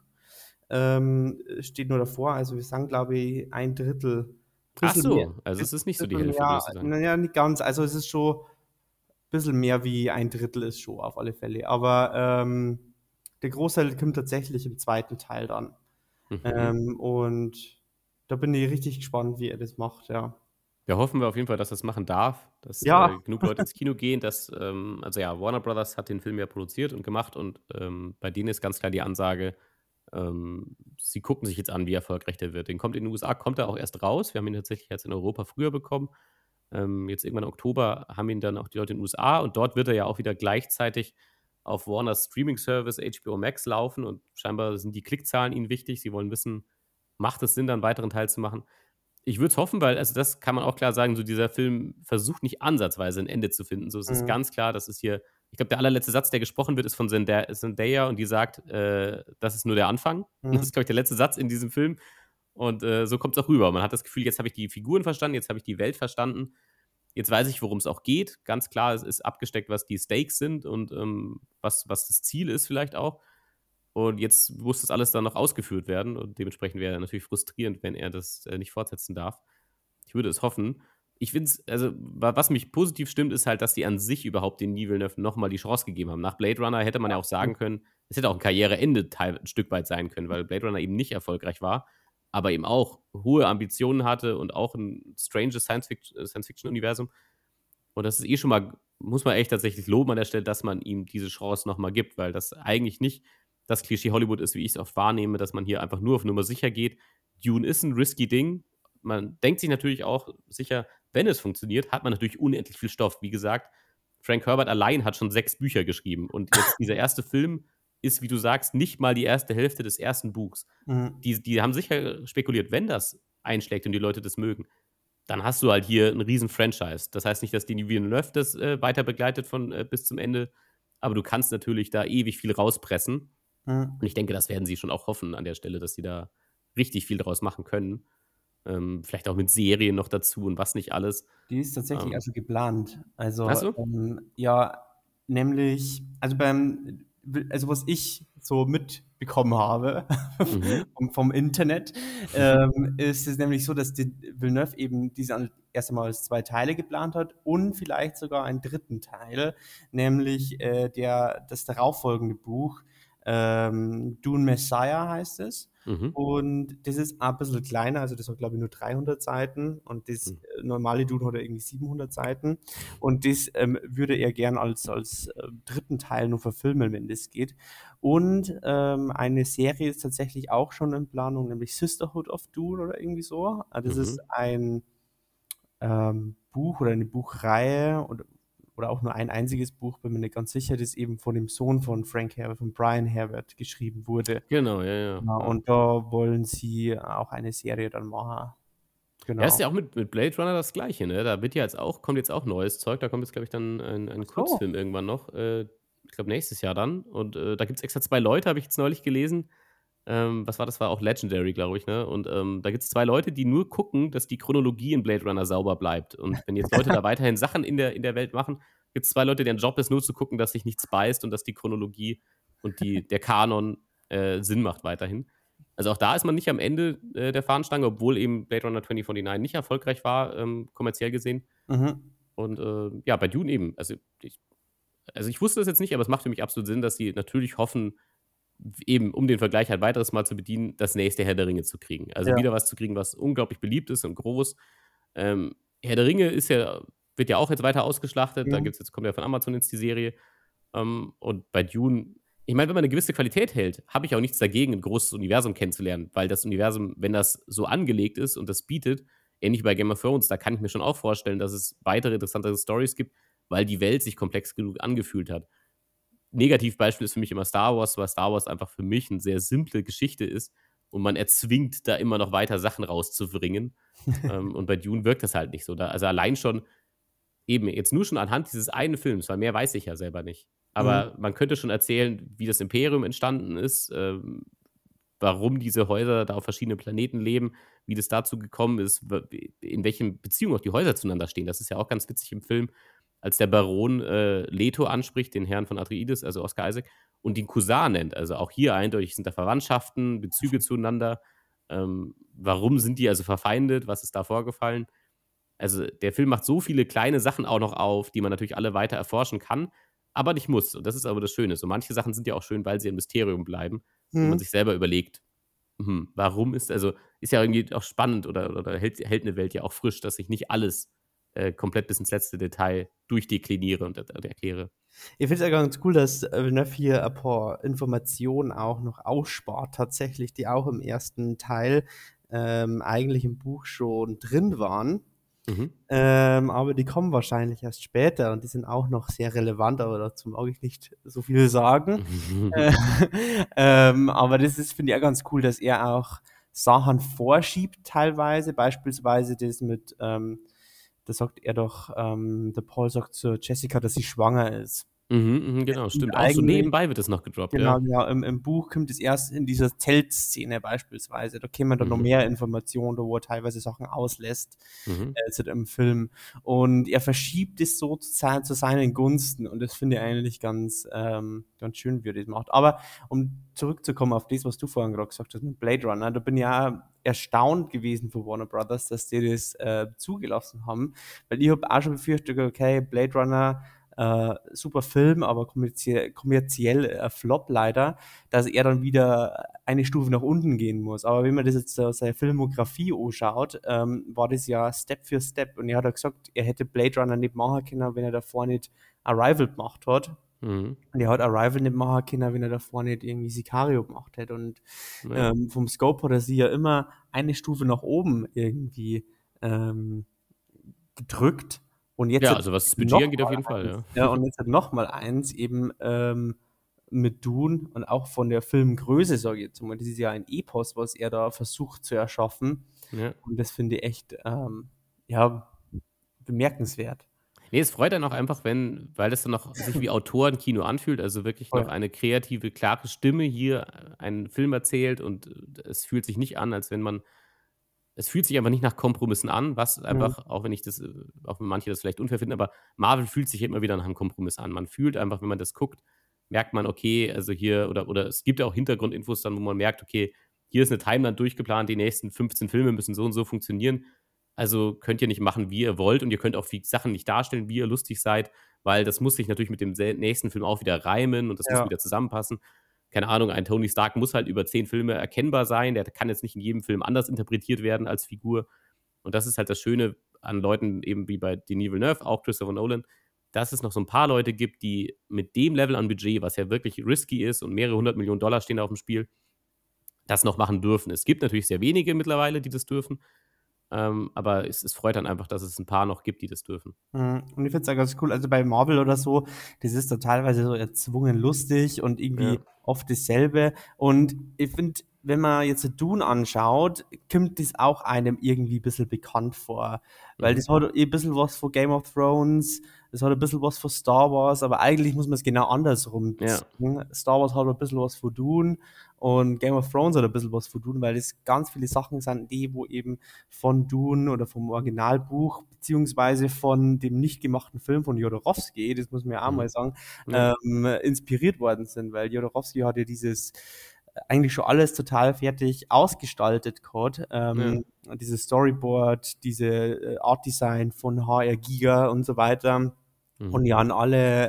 Steht nur davor, also wir sagen, glaube ich, ein Drittel, Ach bisschen mehr, so, also es ist nicht so die Drittel Hälfte, mehr, würdest du sagen? naja, nicht ganz, also es ist schon ein bisschen mehr wie ein Drittel ist schon auf alle Fälle, aber der Großteil kommt tatsächlich im zweiten Teil dann. Mhm. Und da bin ich richtig gespannt, wie er das macht, ja. Ja, hoffen wir auf jeden Fall, dass er's machen darf, dass, Ja, genug Leute ins Kino gehen, dass, also ja, Warner Brothers hat den Film ja produziert und gemacht und, bei denen ist ganz klar die Ansage, sie gucken sich jetzt an, wie erfolgreich der wird. Den kommt in den USA kommt er auch erst raus. Wir haben ihn tatsächlich jetzt in Europa früher bekommen. Jetzt irgendwann im Oktober haben ihn dann auch die Leute in den USA und dort wird er ja auch wieder gleichzeitig auf Warners Streaming-Service HBO Max laufen und scheinbar sind die Klickzahlen ihnen wichtig. Sie wollen wissen, macht es Sinn, da 'n weiteren Teil zu machen? Ich würde es hoffen, weil also, das kann man auch klar sagen, so dieser Film versucht nicht ansatzweise ein Ende zu finden. So, es ist mhm, ganz klar, das ist hier ich glaube, der allerletzte Satz, der gesprochen wird, ist von Zendaya und die sagt, „Das ist nur der Anfang.“ Das mhm, ist, glaube ich, der letzte Satz in diesem Film und, so kommt's auch rüber. Man hat das Gefühl, jetzt habe ich die Figuren verstanden, jetzt habe ich die Welt verstanden. Jetzt weiß ich, worum es auch geht. Ganz klar, es ist abgesteckt, was die Stakes sind und, was das Ziel ist vielleicht auch. Und jetzt muss das alles dann noch ausgeführt werden und dementsprechend wäre natürlich frustrierend, wenn er das, nicht fortsetzen darf. Ich würde es hoffen. Ich finde es also, was mich positiv stimmt, ist halt, dass die an sich überhaupt den Denis Villeneuve noch mal die Chance gegeben haben. Nach Blade Runner hätte man ja auch sagen können es hätte auch 'n Karriereende Teil 'n Stück weit sein können, weil Blade Runner eben nicht erfolgreich war, aber eben auch hohe Ambitionen hatte und auch 'n stranges Science-Fiction-Universum. Und das ist eh schon mal muss man echt tatsächlich loben an der Stelle, dass man ihm diese Chance noch mal gibt, weil das eigentlich nicht das Klischee Hollywood ist, wie ich's oft wahrnehme, dass man hier einfach nur auf Nummer sicher geht. Dune ist 'n risky Ding. Man denkt sich natürlich auch sicher, wenn es funktioniert, hat man natürlich unendlich viel Stoff. Wie gesagt, Frank Herbert allein hat schon 6 Bücher geschrieben und jetzt dieser erste Film ist, wie du sagst, nicht mal die erste Hälfte des ersten Buchs. mhm, Die haben sicher spekuliert, wenn das einschlägt und die Leute das mögen, dann hast du halt hier 'n riesen Franchise. Das heißt nicht, dass Denis Villeneuve das, weiter begleitet von bis zum Ende, aber du kannst natürlich da ewig viel rauspressen. mhm. Und ich denke, das werden sie schon auch hoffen an der Stelle, dass sie da richtig viel draus machen können. Vielleicht auch mit Serien noch dazu und was nicht alles. Die ist tatsächlich Ähm, also geplant. ach Also, so? ja, nämlich also also was ich so mitbekommen habe Mhm. vom Internet, ist es nämlich so, dass die Villeneuve eben diese an erst einmal als 2 Teile geplant hat und vielleicht sogar einen dritten Teil, nämlich, das darauffolgende Buch, Dune Messiah heißt es. Mhm. Und das ist auch 'n bisschen kleiner, also das hat, glaube ich, nur 300 Seiten und das Mhm. normale Dune hat ja irgendwie 700 Seiten. Und das, würde er gern als 3. Teil nur verfilmen, wenn das geht. Und, eine Serie ist tatsächlich auch schon in Planung, nämlich Sisterhood of Dune oder irgendwie so. Das ist Mhm. ein, Buch oder eine Buchreihe oder auch nur ein einziges Buch, bin mir nicht ganz sicher, das eben von dem Sohn von Frank Herbert, von Brian Herbert geschrieben wurde. Genau, ja, ja, Ja, ja. und da wollen sie auch eine Serie dann machen. Ja, ist Genau. ja auch mit Blade Runner das Gleiche, ne? Da wird ja jetzt auch kommt jetzt auch neues Zeug. Da kommt jetzt, glaube ich, dann ein Ach so. Kurzfilm irgendwann noch, ich glaube, nächstes Jahr dann. Und, da gibt's extra 2 Leute, habe ich jetzt neulich gelesen. Was war das? War auch Legendary, glaube ich, ne? Und, da gibt's 2 Leute, die nur gucken, dass die Chronologie in Blade Runner sauber bleibt. Und wenn jetzt Leute da weiterhin Sachen in der Welt machen, gibt's 2 Leute, deren Job ist nur zu gucken, dass sich nichts beißt und dass die Chronologie und der Kanon, Sinn macht weiterhin. Also, auch da ist man nicht am Ende, der Fahnenstange, obwohl eben Blade Runner 2049 nicht erfolgreich war, kommerziell gesehen. Mhm. Und, ja, bei Dune eben. Ich wusste das jetzt nicht, aber es macht für mich absolut Sinn, dass sie natürlich hoffen, eben um den Vergleich halt weiteres Mal zu bedienen, das nächste Herr der Ringe zu kriegen. Also, Ja. wieder was zu kriegen, was unglaublich beliebt ist und groß. Herr der Ringe wird ja auch jetzt weiter ausgeschlachtet. Da Mhm. gibt's jetzt kommt ja von Amazon jetzt die Serie. Und bei Dune ich meine, wenn man eine gewisse Qualität hält, habe ich auch nichts dagegen, ein großes Universum kennenzulernen, weil das Universum, wenn das so angelegt ist und das bietet, ähnlich wie bei Game of Thrones, da kann ich mir schon auch vorstellen, dass es weitere interessantere Stories gibt, weil die Welt sich komplex genug angefühlt hat. Negativbeispiel ist für mich immer Star Wars, weil Star Wars einfach für mich 'ne sehr simple Geschichte ist und man erzwingt, da immer noch weiter Sachen rauszubringen. Und bei Dune wirkt das halt nicht so. Also, allein schon eben, jetzt nur schon anhand dieses einen Films, weil mehr weiß ich ja selber nicht. Mhm. Aber man könnte schon erzählen, wie das Imperium entstanden ist, warum diese Häuser da auf verschiedenen Planeten leben, wie das dazu gekommen ist, in welchen Beziehungen auch die Häuser zueinander stehen. Das ist ja auch ganz witzig im Film, als der Baron Leto anspricht, den Herrn von Atreides, also Oscar Isaac, und den Cousin nennt. Also auch hier eindeutig sind da Verwandtschaften, Bezüge zueinander. Warum sind die also verfeindet? Was ist da vorgefallen? Also der Film macht so viele kleine Sachen auch noch auf, die man natürlich alle weiter erforschen kann, aber nicht muss. Und das ist aber das Schöne. So manche Sachen sind ja auch schön, weil sie ein Mysterium bleiben und man Mhm. sich selber überlegt, warum ist ja irgendwie auch spannend oder hält 'ne Welt ja auch frisch, dass ich nicht alles, komplett bis ins letzte Detail durchdekliniere und erkläre. Ich finde es ja ganz cool, dass Villeneuve hier ein paar Informationen auch noch ausspart tatsächlich, die auch im ersten Teil, eigentlich im Buch schon drin waren. Mhm. Aber die kommen wahrscheinlich erst später und die sind auch noch sehr relevant, aber dazu mag ich nicht so viel sagen. Äh, aber das ist, finde ich, auch ganz cool, dass er auch Sachen vorschiebt teilweise, beispielsweise das mit, da sagt er doch, der Paul sagt zu Jessica, dass sie schwanger ist. Mhm, mhm, Das genau, kommt stimmt. Auch so eigentlich nebenbei wird das noch gedroppt, Genau, ja. genau. Im Buch kommt es erst in dieser Zeltszene beispielsweise. Da kämen dann noch Mhm, mehr Informationen, da wo er teilweise Sachen auslässt, mhm. als halt im Film. Und er verschiebt es so zu seinen Gunsten. Und das finde ich eigentlich ganz schön, wie er das macht. Aber um zurückzukommen auf das, was du vorhin gerade gesagt hast mit Blade Runner, da bin ich ja erstaunt gewesen von Warner Brothers, dass die das zugelassen haben. Weil ich habe auch schon befürchtet, okay, Blade Runner super Film, aber kommerziell Flop leider, dass er dann wieder eine Stufe nach unten gehen muss. Aber wenn man das jetzt seine Filmografie anschaut, war das ja Step für Step. Und er hat ja gesagt, er hätte Blade Runner nicht machen können, wenn er davor nicht Arrival gemacht hat. Mhm. Und er hat Arrival nicht machen können, wenn er davor nicht irgendwie Sicario gemacht hätte. Und Ja. vom Scope hat er sie ja immer eine Stufe nach oben irgendwie ähm, gedrückt. Und jetzt Ja, hat also was das Budget noch angeht, auf jeden Fall, eins, ja. ja, und jetzt hat noch mal eins eben mit Dune und auch von der Filmgröße, sage ich jetzt mal. Das ist ja ein Epos, was er da versucht zu erschaffen. Ja. Und das finde ich echt ja, bemerkenswert. Ne, es freut einen auch einfach, weil das dann noch sich wie Autorenkino anfühlt, also wirklich noch Voll. eine kreative, klare Stimme hier einen Film erzählt und es fühlt sich nicht an, als wenn man es fühlt sich einfach nicht nach Kompromissen an, was Mhm. einfach, auch wenn manche das vielleicht unfair finden, aber Marvel fühlt sich immer wieder nach einem Kompromiss an. Man fühlt einfach, wenn man das guckt, merkt man, okay, also hier oder es gibt ja auch Hintergrundinfos dann, wo man merkt, okay, hier ist eine Timeline durchgeplant, die nächsten 15 Filme müssen so und so funktionieren. Also könnt ihr nicht machen, wie ihr wollt und ihr könnt auch die Sachen nicht darstellen, wie ihr lustig seid, weil das muss sich natürlich mit dem nächsten Film auch wieder reimen und das muss Ja. wieder zusammenpassen. Keine Ahnung, ein Tony Stark muss halt über 10 Filme erkennbar sein. Der kann jetzt nicht in jedem Film anders interpretiert werden als Figur. Und das ist halt das Schöne an Leuten eben wie bei Denis Villeneuve, auch Christopher Nolan, dass es noch so ein paar Leute gibt, die mit dem Level an Budget, was ja wirklich risky ist und mehrere 100 Millionen Dollar stehen da auf dem Spiel, das noch machen dürfen. Es gibt natürlich sehr wenige mittlerweile, die das dürfen, aber es freut dann einfach, dass es ein paar noch gibt, die das dürfen. Und ich finde es auch ganz cool, also bei Marvel oder so, das ist dann teilweise so erzwungen lustig und irgendwie Ja. oft dasselbe. Und ich finde, wenn man jetzt Dune anschaut, kommt das auch einem irgendwie ein bisschen bekannt vor. Weil Mhm. das hat ein bisschen was von Game of Thrones, das hat ein bisschen was von Star Wars, aber eigentlich muss man es genau andersrum Ja. ziehen. Star Wars hat ein bisschen was von Dune und Game of Thrones hat ein bisschen was von Dune, weil das ganz viele Sachen sind, die, wo eben von Dune oder vom Originalbuch beziehungsweise von dem nicht gemachten Film von Jodorowsky, das muss man ja auch mal Mhm. sagen, Ja. inspiriert worden sind, weil Jodorowsky hat ja dieses eigentlich schon alles total fertig ausgestaltet gehabt. Ja. Dieses Storyboard, diese Art Design von HR Giga und so weiter. Mhm. Und ja, an alle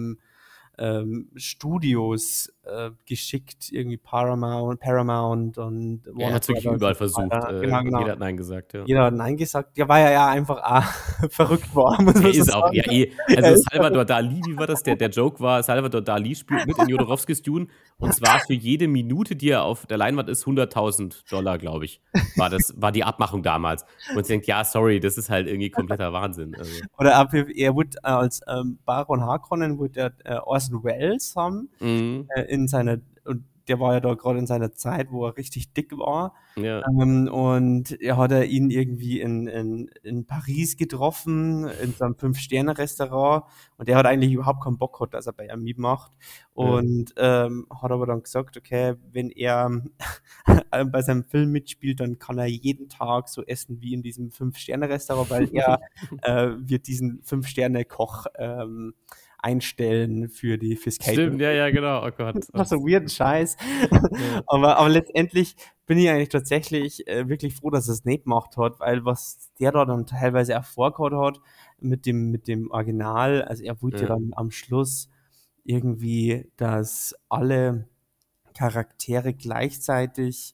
Studios geschickt, irgendwie Paramount und Er Warner hat's wirklich Brothers überall und so versucht, weiter. Genau, und genau. jeder hat nein gesagt, ja. Jeder hat Nein gesagt. Ja, weil er ja einfach auch verrückt war, muss man Er so ist auch sagen. ja Er also ist Salvador Dali, wie war das? Der Joke war, Salvador Dali spielt mit in Jodorowskis Dune und zwar für jede Minute, die er auf der Leinwand ist, 100.000 Dollar, glaube ich, war die Abmachung damals. Und ich denke: „Ja, sorry, das ist halt irgendwie kompletter Wahnsinn.“ Also, Oder auch er wurde als Baron Harkonnen wurde Orson Welles haben mhm, in seiner und der war ja da gerade in seiner Zeit, wo er richtig dick war. Ja. Und er hat ihn irgendwie in Paris getroffen, in so einem Fünf-Sterne-Restaurant. Und der hat eigentlich überhaupt keinen Bock gehabt, dass er bei ihm mitmacht. Ja. Und hat aber dann gesagt, okay, wenn er bei seinem Film mitspielt, dann kann er jeden Tag so essen wie in diesem Fünf-Sterne-Restaurant, weil er wird diesen Fünf-Sterne-Koch einstellen fürs Catering. Stimmt, ja, genau. Oh Gott. Das so weirden Scheiß. Ja. Aber letztendlich bin ich eigentlich tatsächlich wirklich froh, dass er es nicht gemacht hat, weil was der da dann teilweise auch vorgehaut hat mit dem Original, also er wollte ja Ja. dann am Schluss irgendwie, dass alle Charaktere gleichzeitig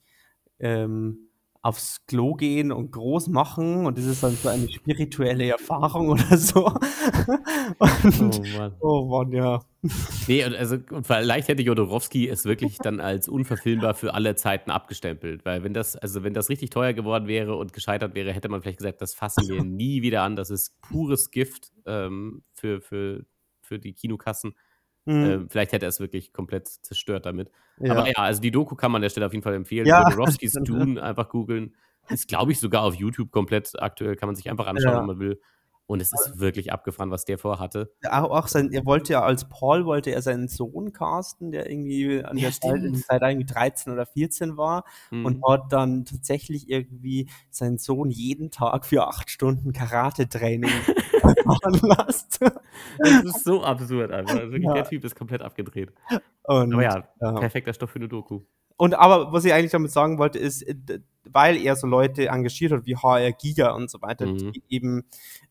aufs Klo gehen und groß machen und das ist dann so eine spirituelle Erfahrung oder so. Und, Oh Mann. oh Mann, ja. Nee, und vielleicht hätte Jodorowsky es wirklich dann als unverfilmbar für alle Zeiten abgestempelt, weil wenn das richtig teuer geworden wäre und gescheitert wäre, hätte man vielleicht gesagt, das fassen wir nie wieder an, das ist pures Gift für die Kinokassen. Mhm. Vielleicht hätte er es wirklich komplett zerstört damit. Aber Ja. ja, also die Doku kann man an der Stelle auf jeden Fall empfehlen. Ja. Jodorowskys Dune einfach googeln. Ist, glaube ich, sogar auf YouTube komplett aktuell, kann man sich einfach anschauen, wenn Ja. man will. Und es ist wirklich abgefahren, was der vorhatte. Er wollte ja als Paul wollte er seinen Sohn casten, der irgendwie an Ja, der Zeit in der stimmt. Zeit irgendwie 13 oder 14 war und Mhm. hat dann tatsächlich irgendwie seinen Sohn jeden Tag für 8 Stunden Karate-Training machen lassen. Es ist so absurd einfach. Also wirklich, der Ja, Typ ist komplett abgedreht. Aber und ja, perfekter Stoff für eine Doku. aber was ich eigentlich damit sagen wollte, ist, weil er so Leute engagiert hat wie HR Giga und so weiter, Mhm. die eben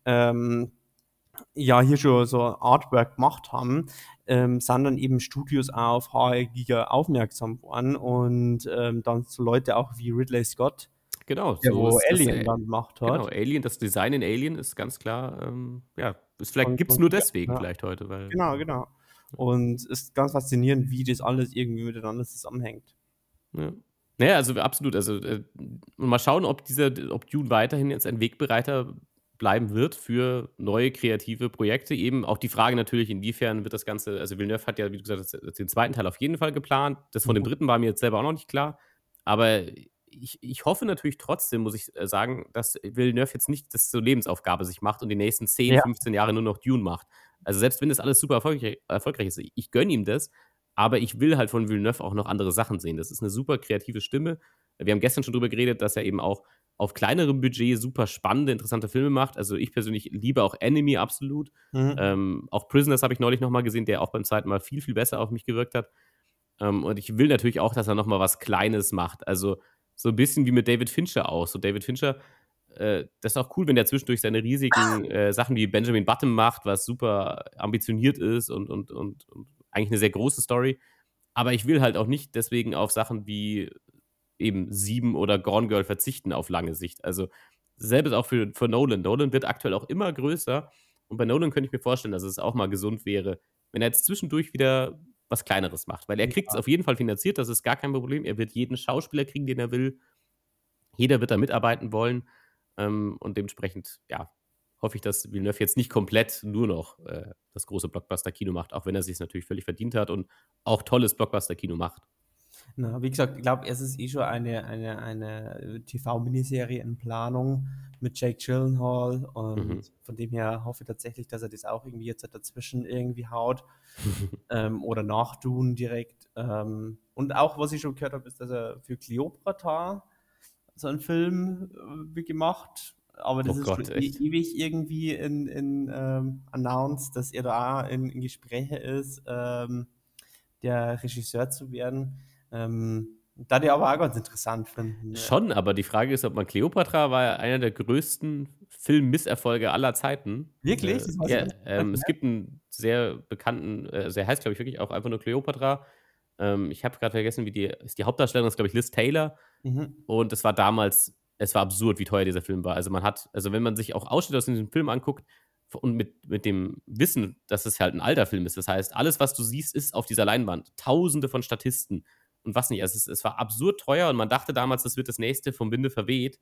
ja hier schon so Artwork gemacht haben, sind dann eben Studios auf HR Giga aufmerksam worden und dann so Leute auch wie Ridley Scott, Genau, der so wo ist das, Alien dann gemacht genau, hat. Alien, das Design in Alien ist ganz klar, ja, Von, gibt's von nur Giga. deswegen Ja, vielleicht heute, weil genau. Und es ist ganz faszinierend, wie das alles irgendwie miteinander zusammenhängt. ja. Ja, also absolut. Also, mal schauen, ob Dune weiterhin jetzt ein Wegbereiter bleiben wird für neue kreative Projekte. Eben auch die Frage natürlich, inwiefern wird das Ganze, also Villeneuve hat ja, wie du gesagt hast, den zweiten Teil auf jeden Fall geplant. Das von dem Mhm. dritten war mir jetzt selber auch noch nicht klar. Aber ich hoffe natürlich trotzdem, muss ich sagen, dass Villeneuve jetzt nicht das zur Lebensaufgabe sich macht und die nächsten 10, Ja, 15 Jahre nur noch Dune macht. Also selbst wenn das alles super erfolgreich ist, ich gönne ihm das, aber ich will halt von Villeneuve auch noch andere Sachen sehen. Das ist eine super kreative Stimme. Wir haben gestern schon drüber geredet, dass er eben auch auf kleinerem Budget super spannende, interessante Filme macht. Also, ich persönlich liebe auch Enemy absolut. mhm. Auch Prisoners habe ich neulich noch mal gesehen, der auch beim zweiten Mal viel, viel besser auf mich gewirkt hat. Und ich will natürlich auch, dass er noch mal was Kleines macht. Also, so ein bisschen wie mit David Fincher auch. So David Fincher, das ist auch cool, wenn der zwischendurch seine riesigen, Sachen wie Benjamin Button macht, was super ambitioniert ist und eigentlich eine sehr große Story. Aber ich will halt auch nicht deswegen auf Sachen wie eben Sieben oder Gone Girl verzichten auf lange Sicht. Also, selbes auch für Nolan. Nolan wird aktuell auch immer größer und bei Nolan könnte ich mir vorstellen, dass es auch mal gesund wäre, wenn er jetzt zwischendurch wieder was Kleineres macht, weil er kriegt es Ja. auf jeden Fall finanziert, das ist gar kein Problem. Er wird jeden Schauspieler kriegen, den er will. Jeder wird da mitarbeiten wollen, und dementsprechend, ja, hoffe ich, dass Villeneuve jetzt nicht komplett nur noch, das große Blockbuster-Kino macht, auch wenn er sich's natürlich völlig verdient hat und auch tolles Blockbuster-Kino macht. Na, wie gesagt, ich glaube, es ist eh schon eine TV-Miniserie in Planung mit Jake Gyllenhaal Mhm. und von dem her hoffe ich tatsächlich, dass er das auch irgendwie jetzt dazwischen irgendwie haut oder nachtun direkt. Und auch, was ich schon gehört habe, ist, dass er für Cleopatra so einen Film wie gemacht, aber Oh das ist schon Gott, echt. ewig irgendwie in announced, dass er da in Gespräche ist, der Regisseur zu werden. Da die aber auch ganz interessant finden. Ne? Schon, aber die Frage ist, ob man Kleopatra war ja einer der größten Filmmisserfolge aller Zeiten. Wirklich? Das weiß ich Ja, nicht. Okay. es gibt einen sehr bekannten, der heißt, glaube ich, wirklich auch einfach nur Kleopatra. Ich habe gerade vergessen, wie die Hauptdarstellerin ist, glaube ich, Liz Taylor. Mhm. Und es war absurd, wie teuer dieser Film war. Also wenn man sich auch Ausschnitte aus diesem Film anguckt und mit dem Wissen, dass es halt ein alter Film ist, das heißt, alles, was du siehst, ist auf dieser Leinwand. Tausende von Statisten und was nicht. Also es war absurd teuer und man dachte damals, das wird das nächste vom Winde verweht.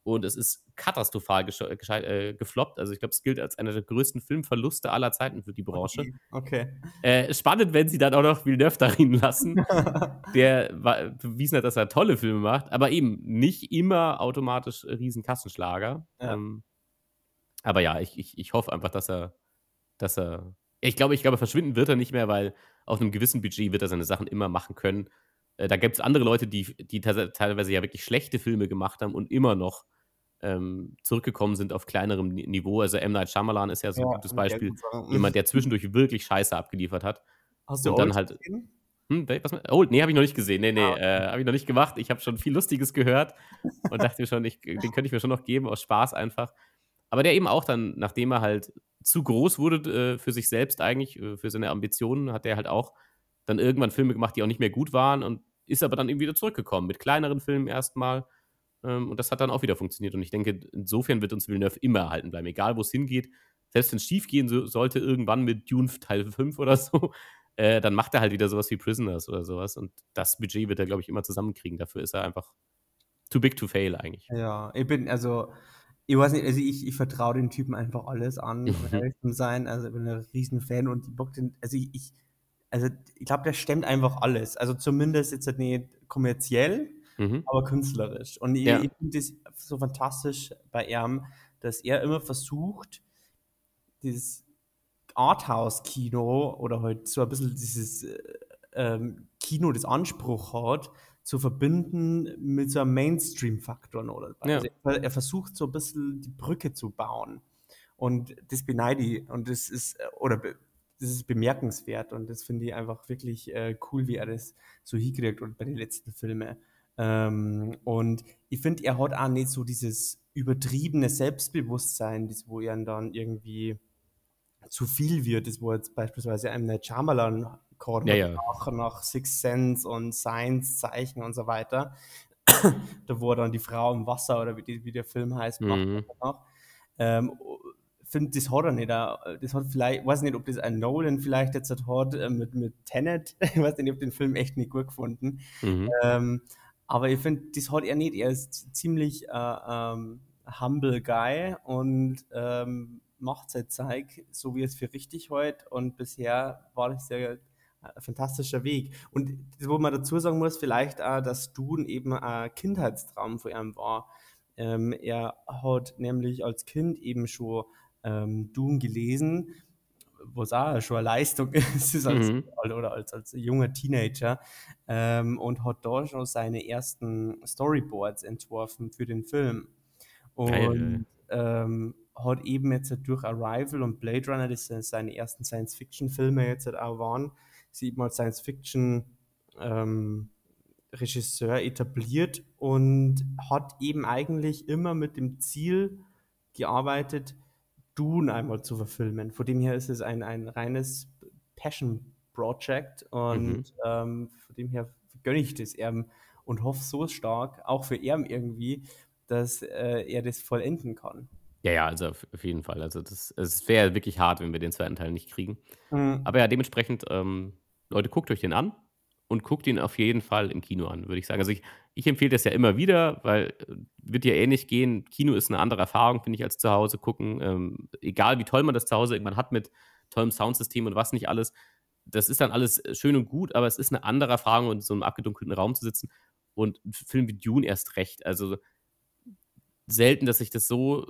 und es ist katastrophal gefloppt. Also, ich glaube, es gilt als einer der größten Filmverluste aller Zeiten für die Branche. Okay, okay. Spannend, wenn sie dann auch noch Villeneuve darin lassen, der bewiesen hat, dass er tolle Filme macht, aber eben nicht immer automatisch Riesenkassenschlager. Ja. Aber ja, ich hoffe einfach, dass er ich glaube, verschwinden wird er nicht mehr, weil auf einem gewissen Budget wird er seine Sachen immer machen können. Da gibt's andere Leute, die teilweise ja wirklich schlechte Filme gemacht haben und immer noch, zurückgekommen sind auf kleinerem Niveau. Also, M. Night Shyamalan ist ja so 'n Ja, gutes kann ich sehr Beispiel. gut sagen. Jemand, der zwischendurch wirklich Scheiße abgeliefert hat Hast du und dann Old halt gesehen? was Old? Ne, habe ich noch nicht gesehen. Ne, Ah, ne, habe ich noch nicht gemacht. Ich habe schon viel Lustiges gehört und dachte mir schon, den könnte ich mir schon noch geben aus Spaß einfach. Aber der eben auch dann, nachdem er halt zu groß wurde, für sich selbst eigentlich, für seine Ambitionen, hat der halt auch dann irgendwann Filme gemacht, die auch nicht mehr gut waren und ist aber dann eben wieder zurückgekommen mit kleineren Filmen erstmal. Und das hat dann auch wieder funktioniert. Und ich denke, insofern wird uns Villeneuve immer erhalten bleiben, egal wo es hingeht. Selbst wenn es schiefgehen sollte irgendwann mit Dune Teil 5 oder so, dann macht er halt wieder sowas wie Prisoners oder sowas. Und das Budget wird er, glaube ich, immer zusammenkriegen. Dafür ist er einfach too big to fail eigentlich. ja, ich weiß nicht, also ich vertraue den Typen einfach alles an, um Mhm. ehrlich zu sein. Also, ich bin 'n Riesenfan und ich bock den also, ich glaube, der stemmt einfach alles. Also, zumindest jetzt halt nicht kommerziell, Mhm. aber künstlerisch. Und Ja. ich finde das so fantastisch bei ihm, dass er immer versucht, dieses Arthouse-Kino oder halt so ein bisschen dieses Kino, das Anspruch hat, zu verbinden mit so einem Mainstream-Faktor noch dabei. Also Ja. er versucht so ein bisschen die Brücke zu bauen. Und das beneide ich. Und das ist bemerkenswert. Und das finde ich einfach wirklich cool, wie er das so hinkriegt und bei den letzten Filmen. Und ich finde, er hat auch nicht so dieses übertriebene Selbstbewusstsein, das wo er dann irgendwie zu viel wird, das wo jetzt beispielsweise einem Night Shyamalan gehabt Ja, hat, ja. nach Sixth Sense und Signs, Zeichen und so weiter, da wo er dann die Frau im Wasser oder wie der Film heißt, macht Mhm. danach. Ähm, finde, das hat er nicht. Das hat vielleicht, weiß nicht, ob das ein Nolan vielleicht jetzt hat mit Tenet. Ich weiß nicht, ich habe den Film echt nicht gut gefunden. Mhm. Ähm, aber ich finde, das hat er nicht. Er ist ziemlich humble Guy und macht sein Zeug, so wie er es für richtig hält. Und bisher war das ja ein fantastischer Weg. Und das, wo man dazu sagen muss, vielleicht auch, dass Dune eben ein Kindheitstraum für ihn war. Er hat nämlich als Kind eben schon Dune gelesen, was auch schon eine Leistung ist Mhm. oder als junger Teenager, und hat da schon seine ersten Storyboards entworfen für den Film. Geil, geil. Und hat eben jetzt durch Arrival und Blade Runner, das sind seine ersten Science-Fiction-Filme jetzt halt auch waren, sie eben als Science-Fiction ähm, Regisseur etabliert und hat eben eigentlich immer mit dem Ziel gearbeitet, Dune einmal zu verfilmen. Von dem her ist es ein reines Passion-Project und Mhm. von dem her gönne ich das ihm und hoffe so stark, auch für ihn irgendwie, dass er das vollenden kann. Ja, ja, also auf jeden Fall. Also, es wäre wirklich hart, wenn wir den zweiten Teil nicht kriegen. Mhm. Aber ja, dementsprechend, Leute, guckt euch den an und guckt ihn auf jeden Fall im Kino an, würde ich sagen. Also, ich empfehle das ja immer wieder, weil, wird dir ähnlich gehen. Kino ist eine andere Erfahrung, finde ich, als zu Hause gucken. Egal wie toll man das zu Hause irgendwann hat mit tollem Soundsystem und was nicht alles. Das ist dann alles schön und gut, aber es ist eine andere Erfahrung, in so einem abgedunkelten Raum zu sitzen und 'n Film wie Dune erst recht. Also, selten, dass ich das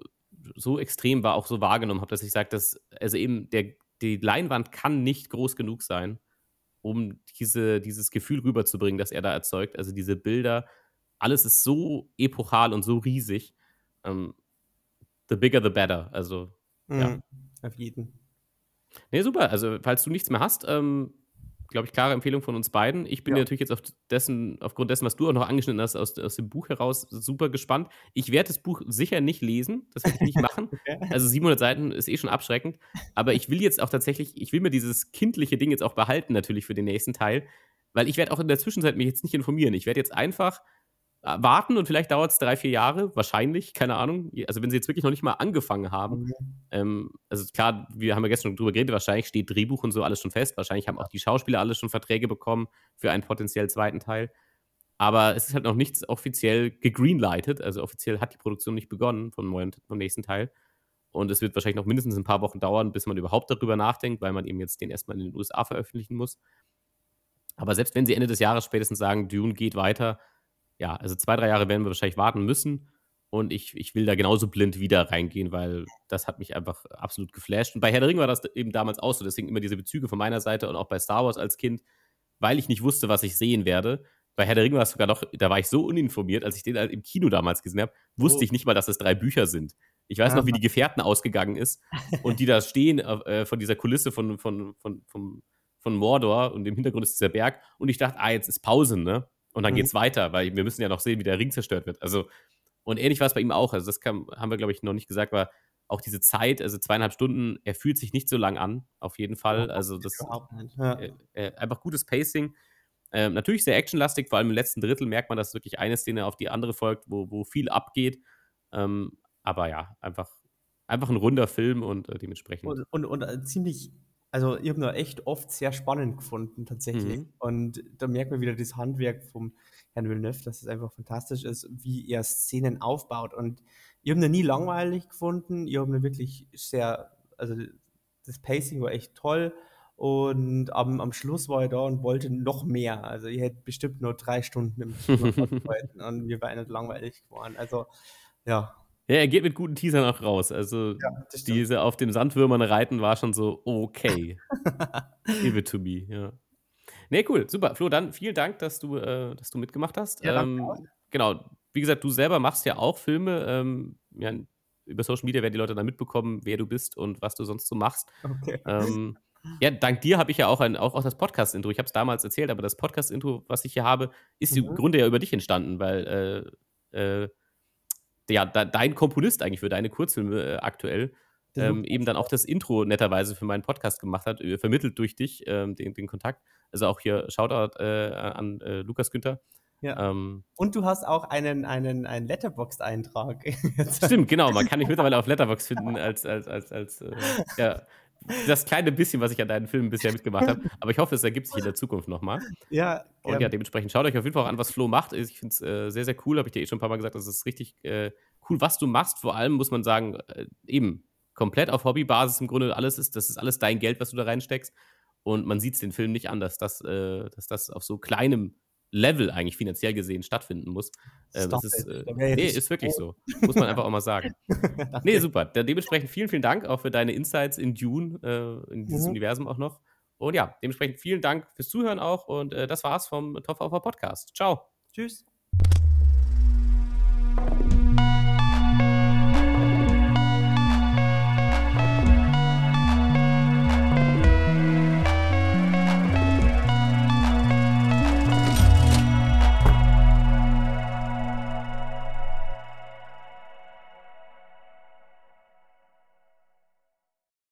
so extrem war auch so wahrgenommen habe, dass ich sage, dass also eben die Leinwand kann nicht groß genug sein, um dieses Gefühl rüberzubringen, das er da erzeugt. Also, diese Bilder, alles ist so epochal und so riesig. Ähm, the bigger the better. Also, ja. Mhm. Auf jeden. Ne, super. Also, falls du nichts mehr hast, glaube ich, klare Empfehlung von uns beiden. Ich bin Ja. natürlich jetzt aufgrund dessen, was du auch noch angeschnitten hast, aus dem Buch heraus super gespannt. Ich werde das Buch sicher nicht lesen. Das werde ich nicht machen. Okay. Also 700 Seiten ist eh schon abschreckend. Aber ich will mir dieses kindliche Ding jetzt auch behalten natürlich für den nächsten Teil, weil ich werde auch in der Zwischenzeit mich jetzt nicht informieren. Ich werde jetzt einfach warten und vielleicht dauert es 3, 4 Jahre, wahrscheinlich, keine Ahnung. Also, wenn sie jetzt wirklich noch nicht mal angefangen haben. Mhm. Also, klar, wir haben ja gestern schon drüber geredet, wahrscheinlich steht Drehbuch und so alles schon fest. Wahrscheinlich haben auch die Schauspieler alle schon Verträge bekommen für einen potenziell zweiten Teil. Aber es ist halt noch nichts offiziell gegreenlightet. Also offiziell hat die Produktion nicht begonnen vom nächsten Teil. Und es wird wahrscheinlich noch mindestens ein paar Wochen dauern, bis man überhaupt darüber nachdenkt, weil man eben jetzt den erstmal in den USA veröffentlichen muss. Aber selbst wenn sie Ende des Jahres spätestens sagen, Dune geht weiter, ja, also 2, 3 Jahre werden wir wahrscheinlich warten müssen. Und ich will da genauso blind wieder reingehen, weil das hat mich einfach absolut geflasht. Und bei Herr der Ringe war das eben damals auch so. Deswegen immer diese Bezüge von meiner Seite und auch bei Star Wars als Kind, weil ich nicht wusste, was ich sehen werde. Bei Herr der Ringe war es sogar noch, da war ich so uninformiert, als ich den halt im Kino damals gesehen habe, wusste Oh. ich nicht mal, dass es 3 Bücher sind. Ich weiß noch, wie Ah. die Gefährten ausgegangen ist und die da stehen von dieser Kulisse von Mordor und im Hintergrund ist dieser Berg und ich dachte, jetzt ist Pause, ne? Und dann Mhm. geht's weiter, weil wir müssen ja noch sehen, wie der Ring zerstört wird. Also, und ähnlich war es bei ihm auch. Also, haben wir, glaube ich, noch nicht gesagt, aber auch diese Zeit, also 2,5 Stunden, er fühlt sich nicht so lang an, auf jeden Fall. Also, das Überhaupt nicht. Ja. einfach gutes Pacing. Natürlich sehr actionlastig, vor allem im letzten Drittel merkt man, dass wirklich eine Szene auf die andere folgt, wo viel abgeht. Aber ja, einfach ein runder Film und dementsprechend. Und ziemlich, also ich habe ihn echt oft sehr spannend gefunden, tatsächlich. Mhm. Und da merkt man wieder das Handwerk vom Herrn Villeneuve, dass es einfach fantastisch ist, wie er Szenen aufbaut. Und ich habe ihn nie langweilig gefunden. Ich habe ihn wirklich sehr, also das Pacing war echt toll. Und am Schluss war ich da und wollte noch mehr. Also ich hätte bestimmt nur 3 Stunden im Kino ausgehalten und mir war nicht langweilig geworden. Also ja, Ja, er geht mit guten Teasern auch raus. Also, ja, das stimmt. diese auf den Sandwürmern reiten war schon so: „Okay, give it to me“, ja. Ne, cool, super. Flo, dann vielen Dank, dass du mitgemacht hast. Ja, danke auch. Genau, wie gesagt, du selber machst ja auch Filme. Ja, über Social Media werden die Leute dann mitbekommen, wer du bist und was du sonst so machst. Okay. Ja, dank dir habe ich ja auch das Podcast-Intro. Ich habe es damals erzählt, aber das Podcast-Intro, was ich hier habe, ist im Mhm. Grunde ja über dich entstanden, weil, ja, dein Komponist eigentlich für deine Kurzfilme, aktuell, Der eben Lukas, dann auch das Intro netterweise für meinen Podcast gemacht hat, vermittelt durch dich, den Kontakt. Also, auch hier Shoutout, an, Lukas Günther. ja. Ähm, Und du hast auch einen Letterboxd-Eintrag jetzt. stimmt, genau, man kann mich mittlerweile auf Letterboxd finden ja, das kleine bisschen, was ich an deinen Filmen bisher mitgemacht habe. Aber ich hoffe, es ergibt sich in der Zukunft noch mal. Ja, Und ja, gern. dementsprechend schaut euch auf jeden Fall auch an, was Flo macht. Ich finde es, sehr, sehr cool. Habe ich dir schon ein paar Mal gesagt, das ist richtig, cool, was du machst. Vor allem muss man sagen, eben komplett auf Hobbybasis im Grunde das ist alles dein Geld, was du da reinsteckst. Und man sieht's den Film nicht an, dass das auf so kleinem Level eigentlich finanziell gesehen stattfinden muss. Stop Das ist, it. Da wäre ich ne, richtig ist wirklich froh. so. Muss man einfach auch mal sagen. Ne, Danke. super. Dann dementsprechend vielen, vielen Dank auch für deine Insights in Dune, in dieses Mhm. Universum auch noch. Und ja, dementsprechend vielen Dank fürs Zuhören auch und, das war's vom Top of Podcast. Ciao. Tschüss.